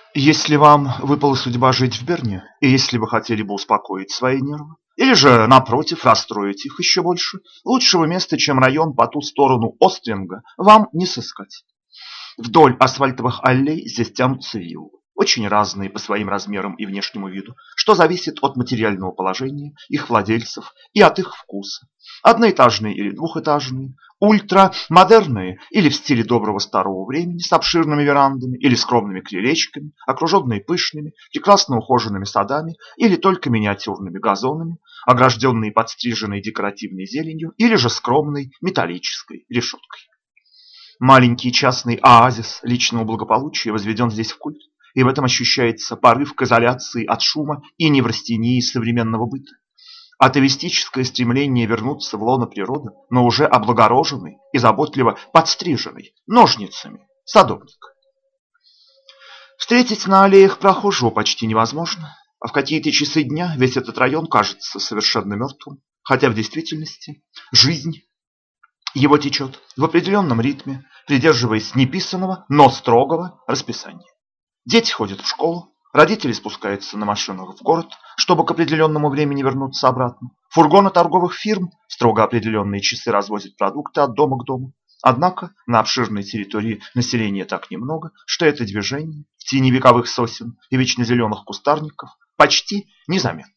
Если вам выпала судьба жить в Берне, и если вы хотели бы успокоить свои нервы, или же, напротив, расстроить их еще больше, лучшего места, чем район по ту сторону Остринга, вам не сыскать. Вдоль асфальтовых аллей здесь тянутся виллы, очень разные по своим размерам и внешнему виду, что зависит от материального положения их владельцев и от их вкуса. Одноэтажные или двухэтажные, ультрамодерные или в стиле доброго старого времени с обширными верандами или скромными крылечками, окруженные пышными, прекрасно ухоженными садами или только миниатюрными газонами, огражденные подстриженной декоративной зеленью или же скромной металлической решеткой. Маленький частный оазис личного благополучия возведен здесь в культ, и в этом ощущается порыв к изоляции от шума и неврастении современного быта. Атовистическое стремление вернуться в лоно природы, но уже облагороженный и заботливо подстриженный ножницами садовник. Встретить на аллеях прохожего почти невозможно, а в какие-то часы дня весь этот район кажется совершенно мертвым, хотя в действительности жизнь его течет в определенном ритме, придерживаясь неписанного, но строгого расписания. Дети ходят в школу, родители спускаются на машинах в город, чтобы к определенному времени вернуться обратно. Фургоны торговых фирм в строго определенные часы развозят продукты от дома к дому. Однако на обширной территории населения так немного, что это движение в тени вековых сосен и вечно зеленых кустарников почти незаметно.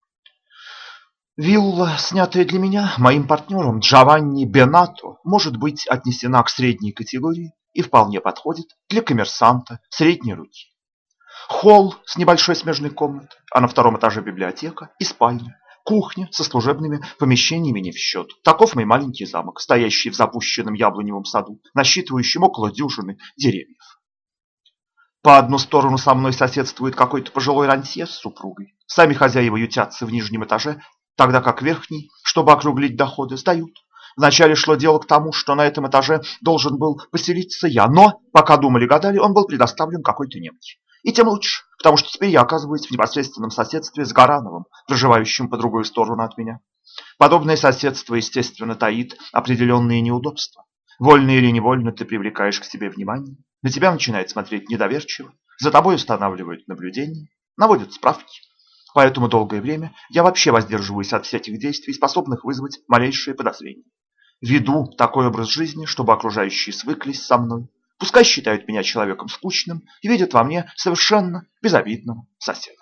Вилла, снятая для меня моим партнером Джованни Бенато, может быть отнесена к средней категории и вполне подходит для коммерсанта средней руки. Холл с небольшой смежной комнатой, а на втором этаже библиотека и спальня. Кухня со служебными помещениями не в счет. Таков мой маленький замок, стоящий в запущенном яблоневом саду, насчитывающем около дюжины деревьев. По одну сторону со мной соседствует какой-то пожилой рантье с супругой. Сами хозяева ютятся в нижнем этаже, тогда как верхний, чтобы округлить доходы, сдают. Вначале шло дело к тому, что на этом этаже должен был поселиться я, но, пока думали-гадали, он был предоставлен какой-то немке. И тем лучше, потому что теперь я оказываюсь в непосредственном соседстве с Гарановым, проживающим по другую сторону от меня. Подобное соседство, естественно, таит определенные неудобства. Вольно или невольно ты привлекаешь к себе внимание, на тебя начинает смотреть недоверчиво, за тобой устанавливают наблюдение, наводят справки. Поэтому долгое время я вообще воздерживаюсь от всяких действий, способных вызвать малейшие подозрения. Веду такой образ жизни, чтобы окружающие свыклись со мной. Пускай считают меня человеком скучным и видят во мне совершенно безобидного соседа.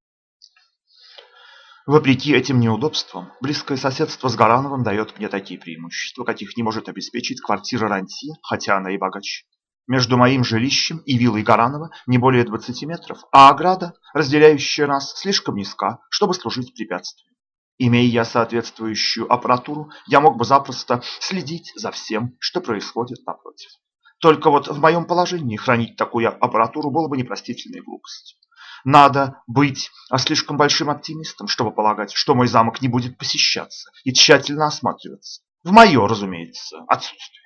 Вопреки этим неудобствам, близкое соседство с Гарановым дает мне такие преимущества, каких не может обеспечить квартира рантье, хотя она и богаче. Между моим жилищем и виллой Гаранова не более 20 метров, а ограда, разделяющая нас, слишком низка, чтобы служить препятствием. Имея я соответствующую аппаратуру, я мог бы запросто следить за всем, что происходит напротив. Только вот в моем положении хранить такую аппаратуру было бы непростительной глупостью. Надо быть слишком большим оптимистом, чтобы полагать, что мой замок не будет посещаться и тщательно осматриваться. В мое, разумеется, отсутствие.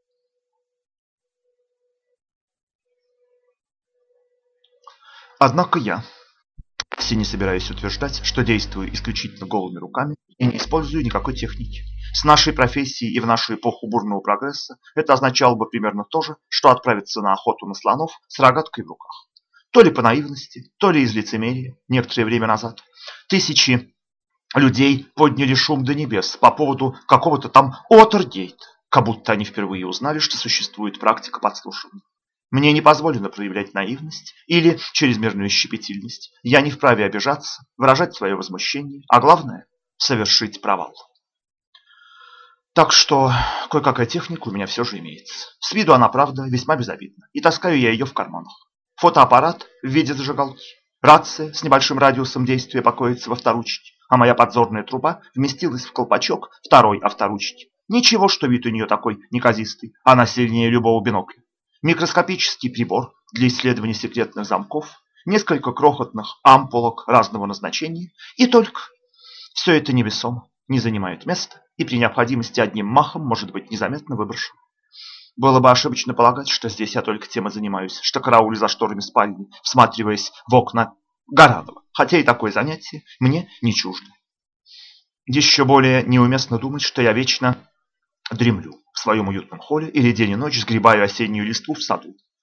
Однако я вовсе не собираюсь утверждать, что действую исключительно голыми руками и не использую никакой техники. С нашей профессией и в нашу эпоху бурного прогресса это означало бы примерно то же, что отправиться на охоту на слонов с рогаткой в руках. То ли по наивности, то ли из лицемерия некоторое время назад. Тысячи людей подняли шум до небес по поводу какого-то там Уотергейта, как будто они впервые узнали, что существует практика подслушивания. Мне не позволено проявлять наивность или чрезмерную щепетильность. Я не вправе обижаться, выражать свое возмущение, а главное – совершить провал. Так что кое-какая техника у меня все же имеется. С виду она, правда, весьма безобидна, и таскаю я ее в карманах. Фотоаппарат в виде зажигалки, рация с небольшим радиусом действия покоится во вторучке, а моя подзорная труба вместилась в колпачок второй авторучки. Ничего, что вид у нее такой неказистый, она сильнее любого бинокля. Микроскопический прибор для исследования секретных замков, несколько крохотных ампулок разного назначения, и только. Все это невесомо, не занимает места и при необходимости одним махом может быть незаметно выброшен. Было бы ошибочно полагать, что здесь я только тем и занимаюсь, что караулю за шторами спальни, всматриваясь в окна Гаранова, хотя и такое занятие мне не чуждо. Еще более неуместно думать, что я вечно дремлю в своем уютном холле или день и ночь сгребаю осеннюю листву в саду.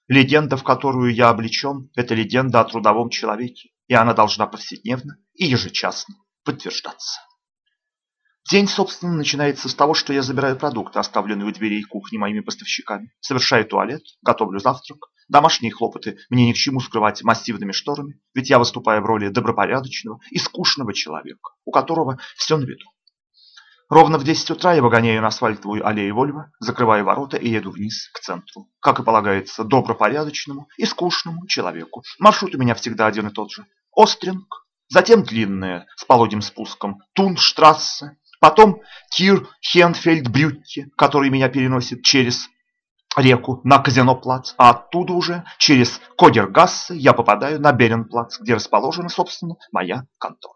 Легенда, в которую я облечен, это легенда о трудовом человеке, и она должна повседневно и ежечасно подтверждаться. День, собственно, начинается с того, что я забираю продукты, оставленные у дверей кухни моими поставщиками, совершаю туалет, готовлю завтрак. Домашние хлопоты мне ни к чему скрывать массивными шторами, ведь я выступаю в роли добропорядочного и скучного человека, у которого все на виду. Ровно в 10 утра я выгоняю на асфальтовую аллею Вольво, закрываю ворота и еду вниз к центру. Как и полагается добропорядочному и скучному человеку. Маршрут у меня всегда один и тот же. Остринг, затем длинная с пологим спуском Тунштрассе, потом Кир-Хенфельд-Брюкке, который меня переносит через реку на Казино-плац, а оттуда уже через Кодергассе я попадаю на Беренплац, где расположена, собственно, моя контора.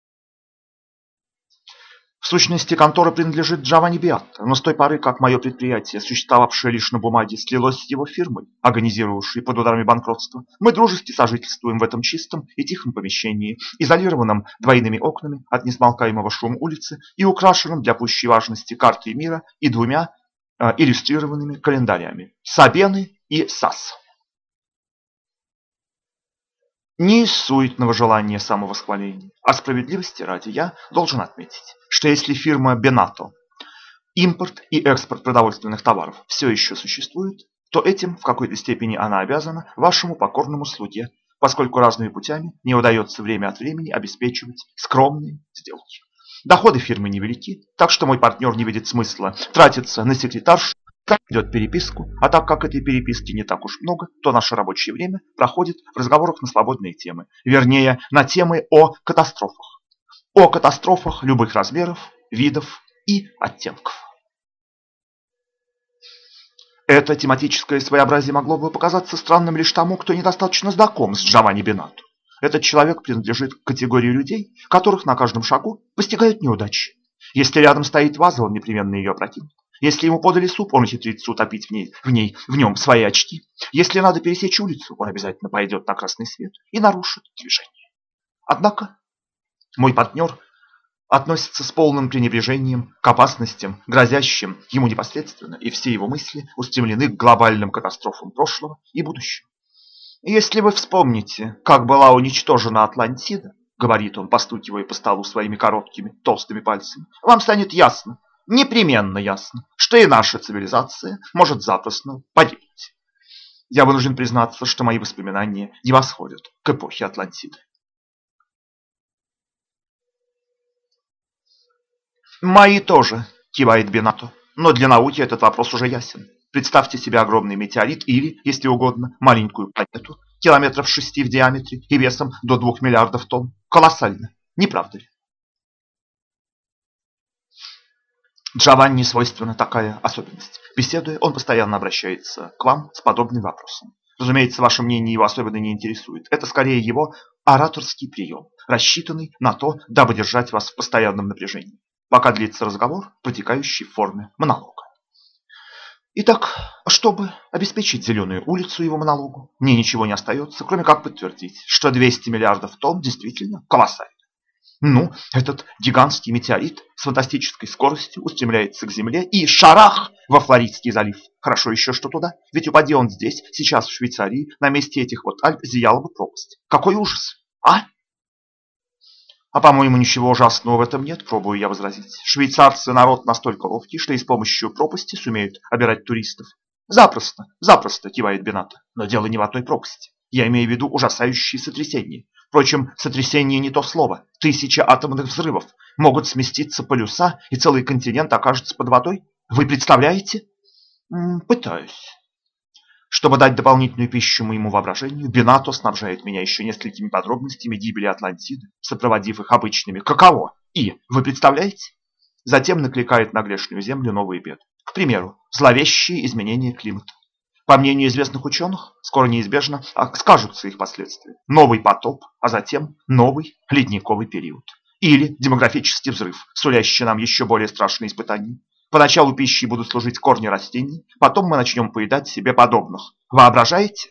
В сущности, контора принадлежит Джованни Беатто, но с той поры, как мое предприятие, существовавшее лишь на бумаге, слилось с его фирмой, организировавшей под ударами банкротства, мы дружески сожительствуем в этом чистом и тихом помещении, изолированном двойными окнами от несмолкаемого шума улицы и украшенном для пущей важности картой мира и двумя иллюстрированными календарями Сабены и САС. Не из суетного желания самовосхваления, а справедливости ради я должен отметить, что если фирма Бенато, импорт и экспорт продовольственных товаров все еще существует, то этим в какой-то степени она обязана вашему покорному слуге, поскольку разными путями не удается время от времени обеспечивать скромные сделки. Доходы фирмы невелики, так что мой партнер не видит смысла тратиться на секретаршу, ведет переписку, а так как этой переписки не так уж много, то наше рабочее время проходит в разговорах на свободные темы, вернее, на темы о катастрофах. О катастрофах любых размеров, видов и оттенков. Это тематическое своеобразие могло бы показаться странным лишь тому, кто недостаточно знаком с Джованни Бенато. Этот человек принадлежит к категории людей, которых на каждом шагу постигают неудачи. Если рядом стоит ваза, он непременно ее опрокинет. Если ему подали суп, он ухитрится утопить в нем свои очки. Если надо пересечь улицу, он обязательно пойдет на красный свет и нарушит движение. Однако мой партнер относится с полным пренебрежением к опасностям, грозящим ему непосредственно, и все его мысли устремлены к глобальным катастрофам прошлого и будущего. Если вы вспомните, как была уничтожена Атлантида, говорит он, постукивая по столу своими короткими, толстыми пальцами, вам станет ясно, непременно ясно, что и наша цивилизация может запросто погибнуть. Я вынужден признаться, что мои воспоминания не восходят к эпохе Атлантиды. Мои тоже, кивает Бенато, но для науки этот вопрос уже ясен. Представьте себе огромный метеорит или, если угодно, маленькую планету, километров 6 в диаметре и весом до 2 миллиардов тонн. Колоссально, не правда ли? Джованни свойственна такая особенность. Беседуя, он постоянно обращается к вам с подобным вопросом. Разумеется, ваше мнение его особенно не интересует. Это скорее его ораторский прием, рассчитанный на то, дабы держать вас в постоянном напряжении, пока длится разговор, протекающий в форме монолога. Итак, чтобы обеспечить зеленую улицу его монологу, мне ничего не остается, кроме как подтвердить, что 200 миллиардов тонн действительно колоссально. Ну, этот гигантский метеорит с фантастической скоростью устремляется к Земле и шарах во Флоридский залив. Хорошо еще, что туда, ведь упади он здесь, сейчас в Швейцарии, на месте этих вот Альп зияла бы пропасть. Какой ужас, а? А по-моему, ничего ужасного в этом нет, пробую я возразить. Швейцарцы народ настолько ловкий, что и с помощью пропасти сумеют обирать туристов. Запросто, запросто, кивает Бенато. Но дело не в одной пропасти. Я имею в виду ужасающие сотрясения. Впрочем, сотрясение не то слово. 1000 атомных взрывов могут сместиться полюса, и целый континент окажется под водой. Вы представляете? Пытаюсь. Чтобы дать дополнительную пищу моему воображению, Бенато снабжает меня еще несколькими подробностями гибели Атлантиды, сопроводив их обычными «каково?» и «вы представляете?». Затем накликает на грешную землю новые беды. К примеру, зловещие изменения климата. По мнению известных ученых, скоро неизбежно скажутся их последствия. Новый потоп, а затем новый ледниковый период. Или демографический взрыв, сулящий нам еще более страшные испытания. Поначалу пищей будут служить корни растений, потом мы начнем поедать себе подобных. Воображаете?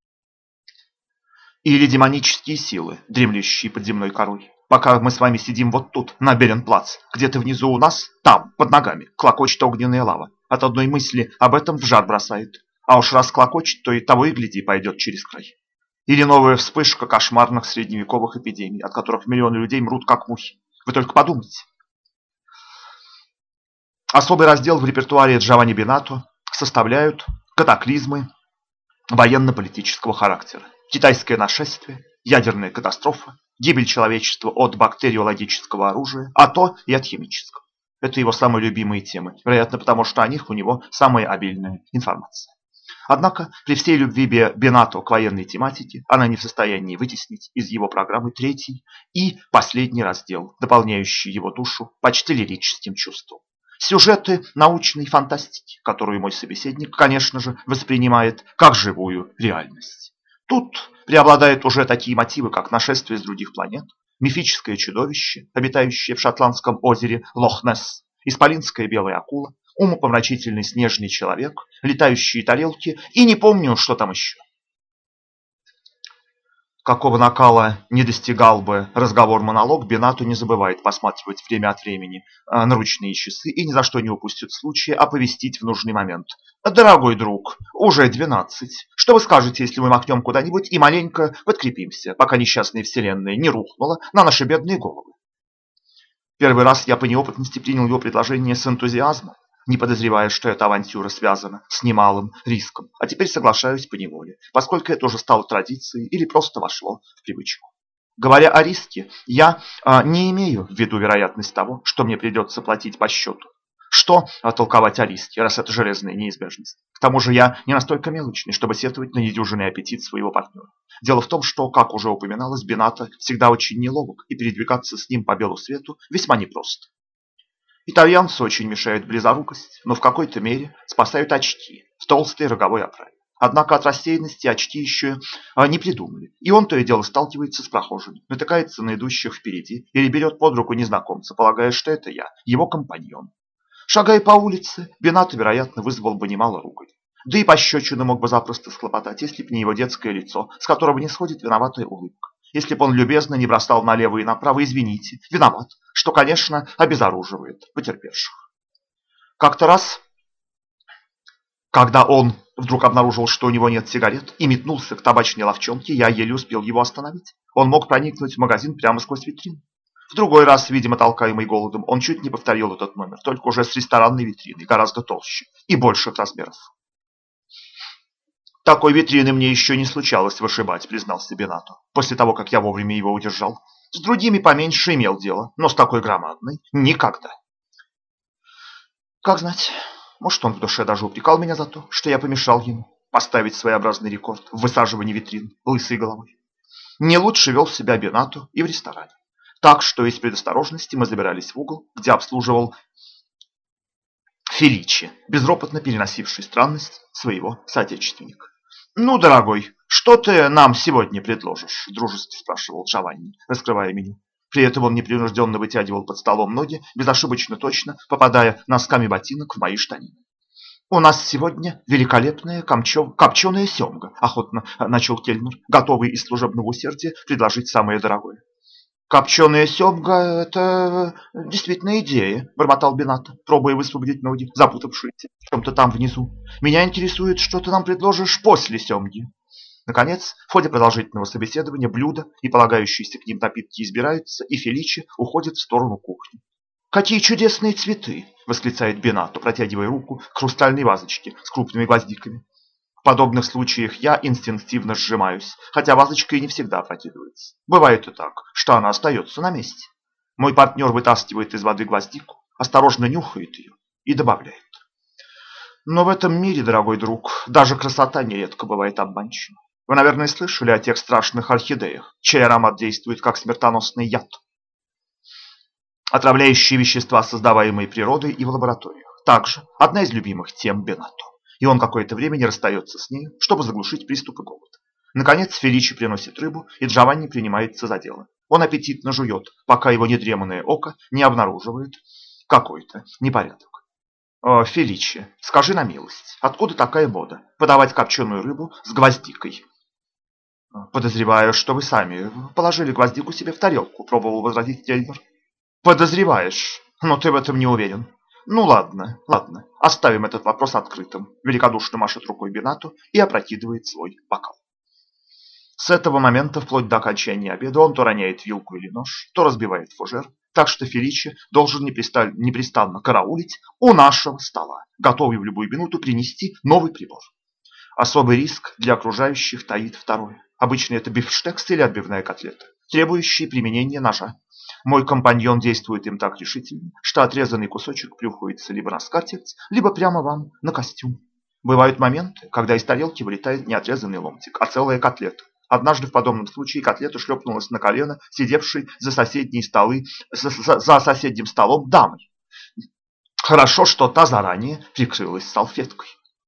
Или демонические силы, дремлющие под земной корой. Пока мы с вами сидим вот тут, на Беренплац, где-то внизу у нас, там, под ногами, клокочет огненная лава. От одной мысли об этом в жар бросает. А уж раз клокочет, то и того и гляди пойдет через край. Или новая вспышка кошмарных средневековых эпидемий, от которых миллионы людей мрут как мухи. Вы только подумайте. Особый раздел в репертуаре Джованни Бенато составляют катаклизмы военно-политического характера. Китайское нашествие, ядерная катастрофа, гибель человечества от бактериологического оружия, а то и от химического. Это его самые любимые темы, вероятно, потому что о них у него самая обильная информация. Однако, при всей любви Бенато к военной тематике, она не в состоянии вытеснить из его программы третий и последний раздел, дополняющий его душу почти лирическим чувством. Сюжеты научной фантастики, которую мой собеседник, конечно же, воспринимает как живую реальность. Тут преобладают уже такие мотивы, как нашествие с других планет, мифическое чудовище, обитающее в шотландском озере Лох-Несс, исполинская белая акула, умопомрачительный снежный человек, летающие тарелки и не помню, что там еще. Какого накала не достигал бы разговор-монолог, Бенато не забывает посматривать время от времени на ручные часы и ни за что не упустит случая оповестить в нужный момент. «Дорогой друг, уже 12. Что вы скажете, если мы махнем куда-нибудь и маленько подкрепимся, пока несчастная вселенная не рухнула на наши бедные головы?» Первый раз я по неопытности принял его предложение с энтузиазмом, не подозревая, что эта авантюра связана с немалым риском, а теперь соглашаюсь поневоле, поскольку это уже стало традицией или просто вошло в привычку. Говоря о риске, я не имею в виду вероятность того, что мне придется платить по счету. Что толковать о риске, раз это железная неизбежность? К тому же я не настолько мелочный, чтобы сетовать на недюжинный аппетит своего партнера. Дело в том, что, как уже упоминалось, Бенато всегда очень неловок, и передвигаться с ним по белу свету весьма непросто. Итальянцу очень мешает близорукость, но в какой-то мере спасают очки в толстой роговой оправе. Однако от рассеянности очки еще не придумали, и он то и дело сталкивается с прохожими, натыкается на идущих впереди или берет под руку незнакомца, полагая, что это я, его компаньон. Шагая по улице, Бенато, вероятно, вызвал бы немало ругань. Да и пощечину мог бы запросто схлопотать, если б не его детское лицо, с которого не сходит виноватая улыбка. Если б он любезно не бросал налево и направо, извините, виноват, что, конечно, обезоруживает потерпевших. Как-то раз, когда он вдруг обнаружил, что у него нет сигарет, и метнулся к табачной лавчонке, я еле успел его остановить. Он мог проникнуть в магазин прямо сквозь витрину. В другой раз, видимо, толкаемый голодом, он чуть не повторил этот номер, только уже с ресторанной витриной, гораздо толще и больших размеров. «Такой витрины мне еще не случалось вышибать», — признался Бенато, после того, как я вовремя его удержал. «С другими поменьше имел дело, но с такой громадной никогда». Как знать, может, он в душе даже упрекал меня за то, что я помешал ему поставить своеобразный рекорд в высаживании витрин лысой головой. Не лучше вел себя Бенато и в ресторане. Так что из предосторожности мы забирались в угол, где обслуживал Феличи, безропотно переносивший странность своего соотечественника. «Ну, дорогой, что ты нам сегодня предложишь?» – дружески спрашивал Джованни, раскрывая меню. При этом он непринужденно вытягивал под столом ноги, безошибочно точно попадая носками ботинок в мои штанины. «У нас сегодня великолепная копченая семга», – охотно начал кельнер, готовый из служебного усердия предложить самое дорогое. «Копченая семга – это действительно идея», – бормотал Бенато, пробуя высвободить ноги, запутавшиеся в чем-то там внизу. «Меня интересует, что ты нам предложишь после семги». Наконец, в ходе продолжительного собеседования блюда и полагающиеся к ним напитки избираются, и Феличи уходит в сторону кухни. «Какие чудесные цветы!» – восклицает Бенато, протягивая руку к хрустальной вазочке с крупными гвоздиками. В подобных случаях я инстинктивно сжимаюсь, хотя вазочка и не всегда опрокидывается. Бывает и так, что она остается на месте. Мой партнер вытаскивает из воды гвоздику, осторожно нюхает ее и добавляет. Но в этом мире, дорогой друг, даже красота нередко бывает обманчива. Вы, наверное, слышали о тех страшных орхидеях, чей аромат действует как смертоносный яд. Отравляющие вещества, создаваемые природой и в лабораториях. Также одна из любимых тем Бенато. И он какое-то время не расстается с ней, чтобы заглушить приступы голода. Наконец Феличи приносит рыбу, и Джованни принимается за дело. Он аппетитно жует, пока его недреманное око не обнаруживает какой-то непорядок. «Феличи, скажи на милость, откуда такая мода подавать копченую рыбу с гвоздикой?» «Подозреваю, что вы сами положили гвоздику себе в тарелку», — пробовал возразить кельнер. «Подозреваешь, но ты в этом не уверен. Ну ладно, ладно, оставим этот вопрос открытым. Великодушно машет рукой Бенато и опрокидывает свой бокал. С этого момента, вплоть до окончания обеда, он то роняет вилку или нож, то разбивает фужер, так что Феличи должен непрестанно караулить у нашего стола, готовый в любую минуту принести новый прибор. Особый риск для окружающих таит второе. Обычно это бифштекс или отбивная котлета, требующие применения ножа. Мой компаньон действует им так решительно, что отрезанный кусочек плюхается либо на скатерть, либо прямо вам на костюм. Бывают моменты, когда из тарелки вылетает не отрезанный ломтик, а целая котлета. Однажды в подобном случае котлета шлепнулась на колено сидевшей за соседним столом дамы. Хорошо, что та заранее прикрылась салфеткой.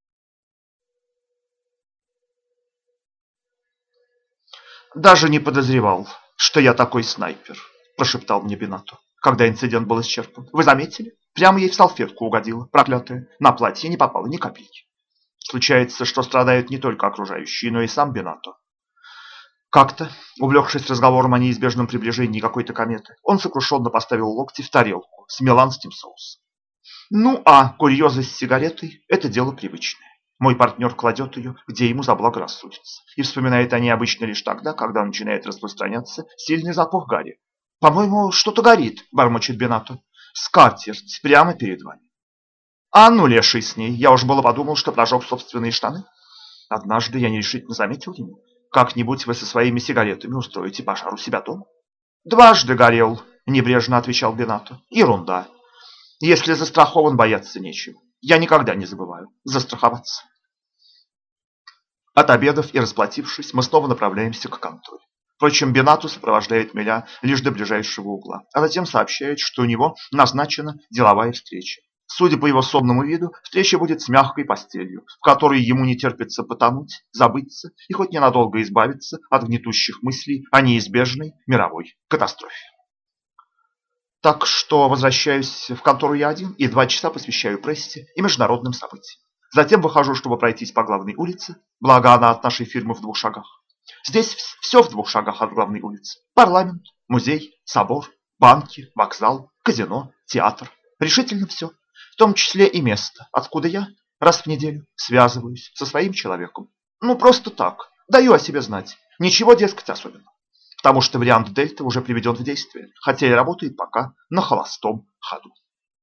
«Даже не подозревал, что я такой снайпер», – прошептал мне Бенато, когда инцидент был исчерпан. «Вы заметили? Прямо ей в салфетку угодила, проклятая. На платье не попало ни капельки». Случается, что страдают не только окружающие, но и сам Бенато. Как-то, увлекшись разговором о неизбежном приближении какой-то кометы, он сокрушенно поставил локти в тарелку с миланским соусом. Ну а курьезы с сигаретой – это дело привычное. Мой партнер кладет ее, где ему заблагорассудится, и вспоминает о ней обычно лишь тогда, когда начинает распространяться сильный запах гари. «По-моему, что-то горит», – бормочет Бенато. «Скатерть прямо перед вами». «А ну, леший с ней, я уж было подумал, что прожег собственные штаны». Однажды я нерешительно заметил ему: «Как-нибудь вы со своими сигаретами устроите пожар у себя дома». «Дважды горел», – небрежно отвечал Бенато. «Ерунда. Если застрахован, бояться нечего. Я никогда не забываю застраховаться». Отобедав и расплатившись, мы снова направляемся к конторе. Впрочем, Бенато сопровождает меня лишь до ближайшего угла, а затем сообщает, что у него назначена деловая встреча. Судя по его сонному виду, встреча будет с мягкой постелью, в которой ему не терпится потонуть, забыться и хоть ненадолго избавиться от гнетущих мыслей о неизбежной мировой катастрофе. Так что возвращаюсь в контору я один и 2 часа посвящаю прессе и международным событиям. Затем выхожу, чтобы пройтись по главной улице, благо она от нашей фирмы в 2 шагах. Здесь все в 2 шагах от главной улицы. Парламент, музей, собор, банки, вокзал, казино, театр. Решительно все. В том числе и место, откуда я раз в неделю связываюсь со своим человеком. Ну, просто так. Даю о себе знать. Ничего, дескать, особенного. Потому что вариант Дельта уже приведен в действие, хотя и работает пока на холостом ходу.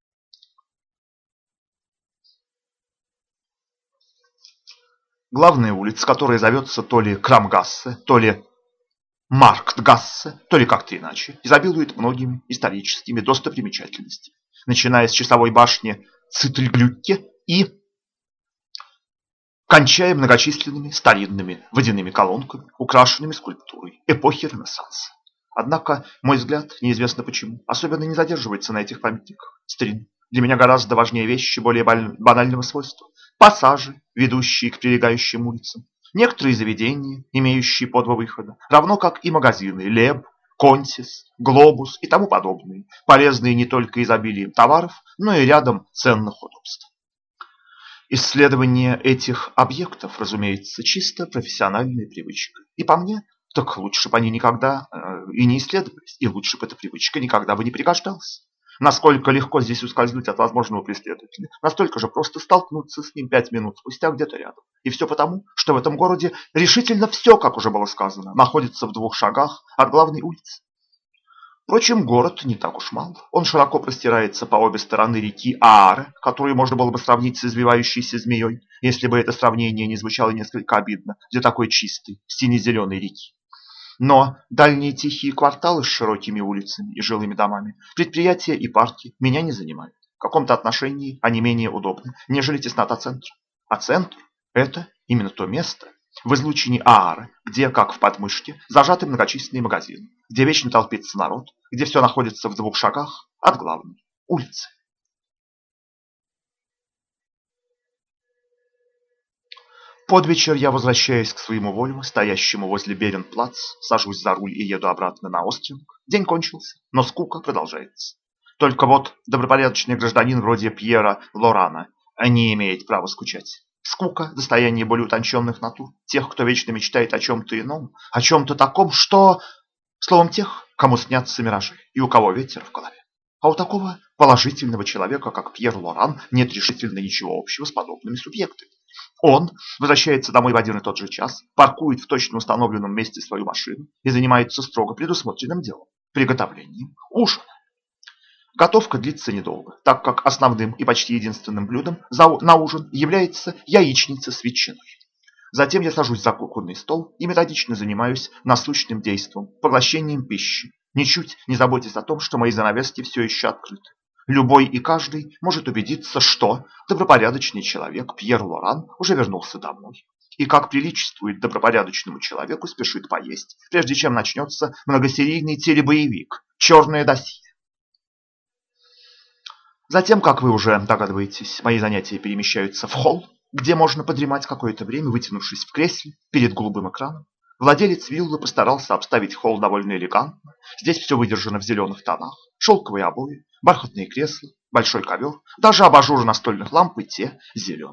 Главная улица, которая зовется то ли Крамгассе, то ли Марктгассе, то ли как-то иначе, изобилует многими историческими достопримечательностями, начиная с часовой башни Цитльглюкке и кончая многочисленными старинными водяными колонками, украшенными скульптурой эпохи Ренессанса. Однако, мой взгляд, неизвестно почему, особенно не задерживается на этих памятниках старины. Для меня гораздо важнее вещи более банального свойства. Пассажи, ведущие к прилегающим улицам. Некоторые заведения, имеющие по 2 выхода, равно как и магазины Леб, Контис, Глобус и тому подобные, полезные не только изобилием товаров, но и рядом ценных удобств. Исследование этих объектов, разумеется, чисто профессиональная привычка. И по мне, так лучше бы они никогда и не исследовались, и лучше бы эта привычка никогда бы не пригождалась. Насколько легко здесь ускользнуть от возможного преследователя, настолько же просто столкнуться с ним 5 минут спустя где-то рядом. И все потому, что в этом городе решительно все, как уже было сказано, находится в 2 шагах от главной улицы. Впрочем, город не так уж мал. Он широко простирается по обе стороны реки Ааре, которую можно было бы сравнить с извивающейся змеей, если бы это сравнение не звучало несколько обидно для такой чистой, сине-зеленой реки. Но дальние тихие кварталы с широкими улицами и жилыми домами, предприятия и парки меня не занимают. В каком-то отношении они менее удобны, нежели теснота центра. А центр – это именно то место в излучине Аары, где, как в подмышке, зажаты многочисленные магазины, где вечно толпится народ, где все находится в 2 шагах от главной улицы. Под вечер я возвращаюсь к своему Вольво, стоящему возле Беренплац, сажусь за руль и еду обратно на Остринг. День кончился, но скука продолжается. Только вот добропорядочный гражданин вроде Пьера Лорана не имеет права скучать. Скука – достояние более утонченных натур, тех, кто вечно мечтает о чем-то ином, о чем-то таком, что... Словом, тех, кому снятся миражи и у кого ветер в голове. А у такого положительного человека, как Пьер Лоран, нет решительно ничего общего с подобными субъектами. Он возвращается домой в один и тот же час, паркует в точно установленном месте свою машину и занимается строго предусмотренным делом – приготовлением ужина. Готовка длится недолго, так как основным и почти единственным блюдом на ужин является яичница с ветчиной. Затем я сажусь за кухонный стол и методично занимаюсь насущным действом, поглощением пищи, ничуть не заботясь о том, что мои занавески все еще открыты. Любой и каждый может убедиться, что добропорядочный человек Пьер Лоран уже вернулся домой. И как приличествует добропорядочному человеку, спешит поесть, прежде чем начнется многосерийный телебоевик «Черное досье». Затем, как вы уже догадываетесь, мои занятия перемещаются в холл, где можно подремать какое-то время, вытянувшись в кресле перед голубым экраном. Владелец виллы постарался обставить холл довольно элегантно. Здесь все выдержано в зеленых тонах. Шелковые обои, бархатные кресла, большой ковер, даже абажуры настольных ламп и те зеленые.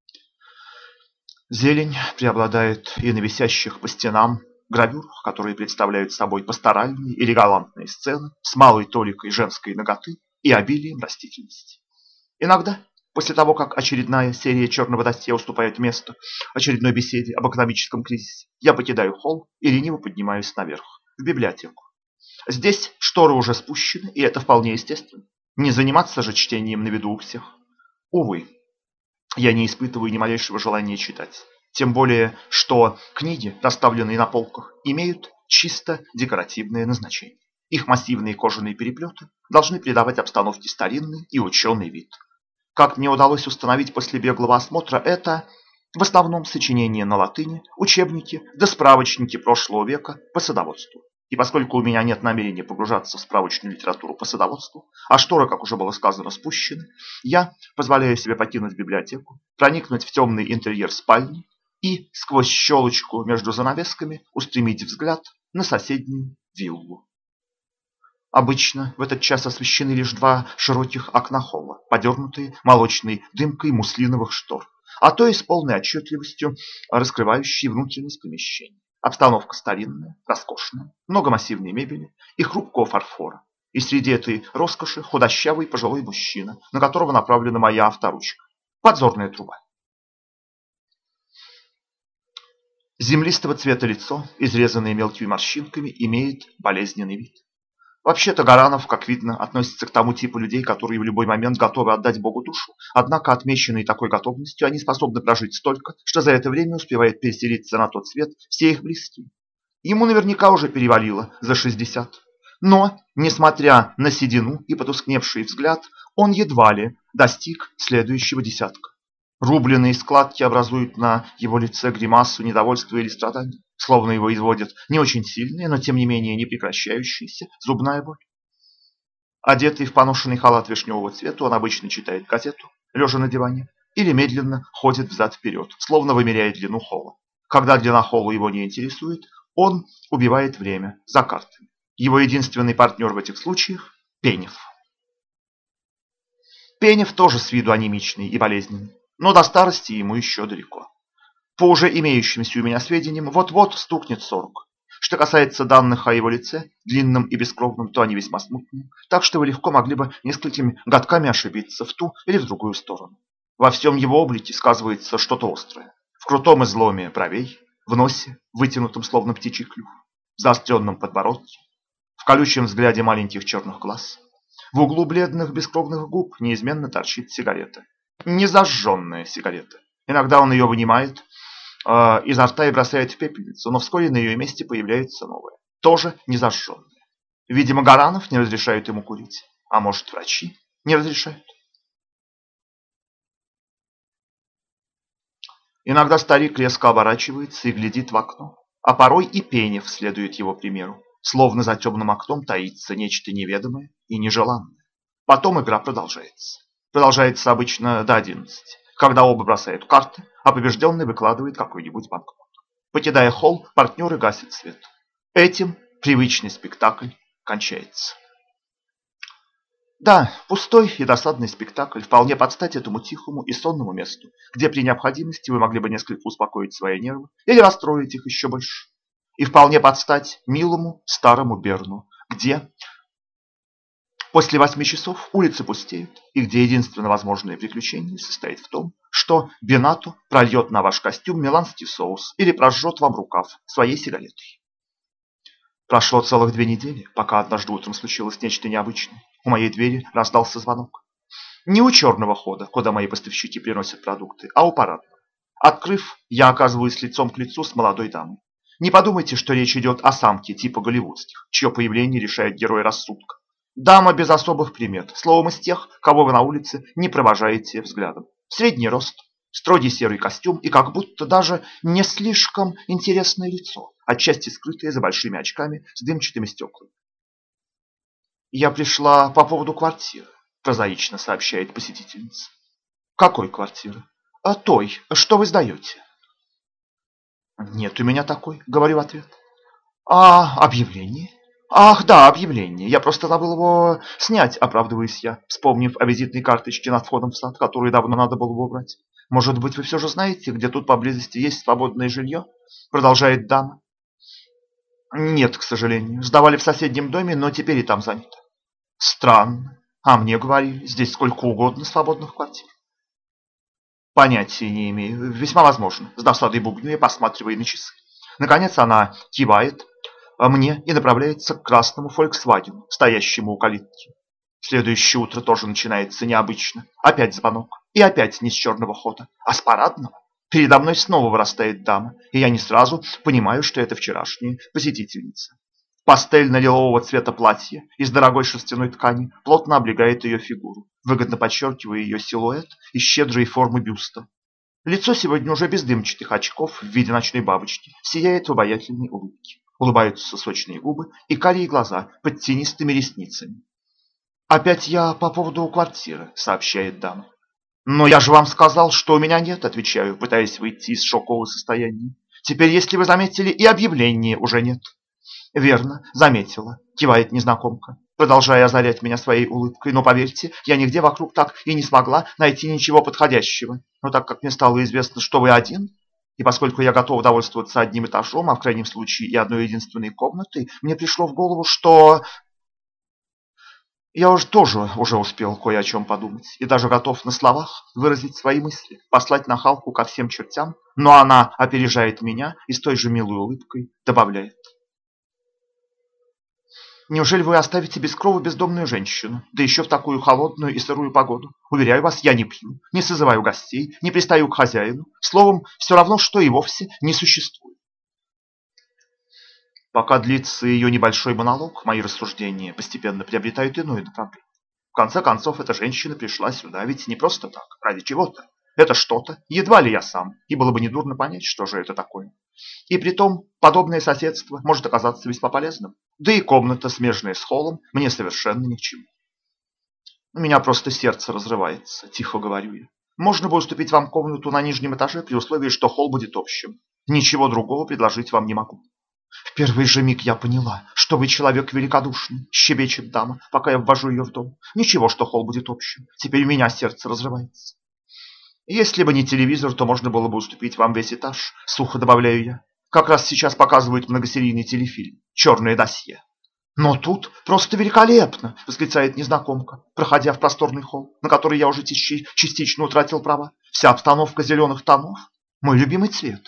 Зелень преобладает и на висящих по стенам гравюрах, которые представляют собой пасторальные или галантные сцены с малой толикой женской наготы и обилием растительности. Иногда, после того, как очередная серия черного досье уступает место очередной беседе об экономическом кризисе, я покидаю холл и лениво поднимаюсь наверх, в библиотеку. Здесь шторы уже спущены, и это вполне естественно. Не заниматься же чтением на виду у всех. Увы, я не испытываю ни малейшего желания читать. Тем более, что книги, расставленные на полках, имеют чисто декоративное назначение. Их массивные кожаные переплеты должны придавать обстановке старинный и ученый вид. Как мне удалось установить после беглого осмотра, это в основном сочинения на латыни, учебники да справочники прошлого века по садоводству. И поскольку у меня нет намерения погружаться в справочную литературу по садоводству, а шторы, как уже было сказано, спущены, я позволяю себе покинуть библиотеку, проникнуть в темный интерьер спальни и сквозь щелочку между занавесками устремить взгляд на соседнюю виллу. Обычно в этот час освещены лишь два широких окна холла, подернутые молочной дымкой муслиновых штор, а то и с полной отчетливостью раскрывающие внутренность помещения. Обстановка старинная, роскошная, много массивной мебели и хрупкого фарфора. И среди этой роскоши худощавый пожилой мужчина, на которого направлена моя авторучка. Подзорная труба. Землистого цвета лицо, изрезанное мелкими морщинками, имеет болезненный вид. Вообще-то Гаранов, как видно, относится к тому типу людей, которые в любой момент готовы отдать Богу душу. Однако, отмеченные такой готовностью, они способны прожить столько, что за это время успевает переселиться на тот свет все их близкие. Ему наверняка уже перевалило за 60. Но, несмотря на седину и потускневший взгляд, он едва ли достиг следующего десятка. Рубленые складки образуют на его лице гримасу недовольства или страдания, словно его изводит не очень сильная, но тем не менее не прекращающаяся зубная боль. Одетый в поношенный халат вишневого цвета, он обычно читает газету, лежа на диване, или медленно ходит взад-вперед, словно вымеряет длину холла. Когда длина холла его не интересует, он убивает время за картами. Его единственный партнер в этих случаях – Пенев. Пенев тоже с виду анемичный и болезненный, но до старости ему еще далеко. По уже имеющимся у меня сведениям, вот-вот стукнет 40. Что касается данных о его лице, длинном и бескровном, то они весьма смутные, так что вы легко могли бы несколькими годками ошибиться в ту или в другую сторону. Во всем его облике сказывается что-то острое. В крутом изломе бровей, в носе, вытянутом словно птичий клюв, в заостренном подбородке, в колючем взгляде маленьких черных глаз. В углу бледных бескровных губ неизменно торчит сигарета. Незажженная сигарета. Иногда он ее вынимает изо рта и бросает в пепельницу, но вскоре на ее месте появляется новая, тоже незажженная. Видимо, Гаранов не разрешает ему курить, а может, врачи не разрешают. Иногда старик резко оборачивается и глядит в окно, а порой и Пенев следует его примеру, словно за темным окном таится нечто неведомое и нежеланное. Потом игра продолжается. Продолжается обычно до 11, когда оба бросают карты, а побежденный выкладывает какой-нибудь банкнот. Покидая холл, партнеры гасят свет. Этим привычный спектакль кончается. Да, пустой и досадный спектакль вполне под стать этому тихому и сонному месту, где при необходимости вы могли бы несколько успокоить свои нервы или расстроить их еще больше. И вполне под стать милому старому Берну, где После 8 часов улицы пустеют, и где единственно возможное приключение состоит в том, что Бенато прольет на ваш костюм миланский соус или прожжет вам рукав своей сигаретой. Прошло целых 2 недели, пока однажды утром случилось нечто необычное. У моей двери раздался звонок. Не у черного хода, куда мои поставщики приносят продукты, а у парадного. Открыв, я оказываюсь лицом к лицу с молодой дамой. Не подумайте, что речь идет о самке типа голливудских, чье появление решает герой рассудка. Дама без особых примет, словом из тех, кого вы на улице не провожаете взглядом. Средний рост, строгий серый костюм и как будто даже не слишком интересное лицо, отчасти скрытое за большими очками с дымчатыми стеклами. «Я пришла по поводу квартиры», – прозаично сообщает посетительница. «Какой квартиры?» Той, что вы сдаете». «Нет у меня такой», – говорю в ответ. «А объявление?» «Ах, да, объявление. Я просто забыл его снять», – оправдываюсь я, вспомнив о визитной карточке над входом в сад, которую давно надо было бы убрать. «Может быть, вы все же знаете, где тут поблизости есть свободное жилье?» – продолжает дама. «Нет, к сожалению. Сдавали в соседнем доме, но теперь и там занято». «Странно. А мне говорили, здесь сколько угодно свободных квартир». «Понятия не имею. Весьма возможно». С досадой бубню я, посматривая на часы. Наконец она кивает мне и направляется к красному «Фольксвагену», стоящему у калитки. Следующее утро тоже начинается необычно. Опять звонок. И опять не с черного хода, а с парадного. Передо мной снова вырастает дама, и я не сразу понимаю, что это вчерашняя посетительница. Пастельно-лилового цвета платье из дорогой шерстяной ткани плотно облегает ее фигуру, выгодно подчеркивая ее силуэт и щедрые формы бюста. Лицо сегодня уже без дымчатых очков в виде ночной бабочки сияет в обаятельной улыбке. Улыбаются сочные губы и карие глаза под тенистыми ресницами. «Опять я по поводу квартиры», — сообщает дама. «Но я же вам сказал, что у меня нет», — отвечаю, пытаясь выйти из шокового состояния. «Теперь, если вы заметили, и объявления уже нет». «Верно, заметила», — кивает незнакомка, продолжая озарять меня своей улыбкой. «Но поверьте, я нигде вокруг так и не смогла найти ничего подходящего. Но так как мне стало известно, что вы один, и поскольку я готов довольствоваться одним этажом, а в крайнем случае и одной единственной комнатой, мне пришло в голову, что я уже успел кое о чем подумать, и даже готов на словах выразить свои мысли, послать нахалку ко всем чертям, но она опережает меня и с той же милой улыбкой добавляет. Неужели вы оставите без крова бездомную женщину, да еще в такую холодную и сырую погоду? Уверяю вас, я не пью, не созываю гостей, не пристаю к хозяину. Словом, все равно, что и вовсе не существует. Пока длится ее небольшой монолог, мои рассуждения постепенно приобретают иное направление. В конце концов, эта женщина пришла сюда ведь не просто так, ради чего-то. Это что-то, едва ли я сам, и было бы недурно понять, что же это такое. И притом, подобное соседство может оказаться весьма полезным. Да и комната, смежная с холлом, мне совершенно ни к чему. У меня просто сердце разрывается, тихо говорю я. Можно бы уступить вам комнату на нижнем этаже при условии, что холл будет общим. Ничего другого предложить вам не могу. В первый же миг я поняла, что вы человек великодушный, щебечет дама, пока я ввожу ее в дом. Ничего, что холл будет общим. Теперь у меня сердце разрывается. Если бы не телевизор, то можно было бы уступить вам весь этаж, сухо добавляю я. Как раз сейчас показывают многосерийный телефильм «Черное досье». «Но тут просто великолепно!» – восклицает незнакомка, проходя в просторный холл, на который я уже частично утратил права. Вся обстановка зеленых тонов – мой любимый цвет.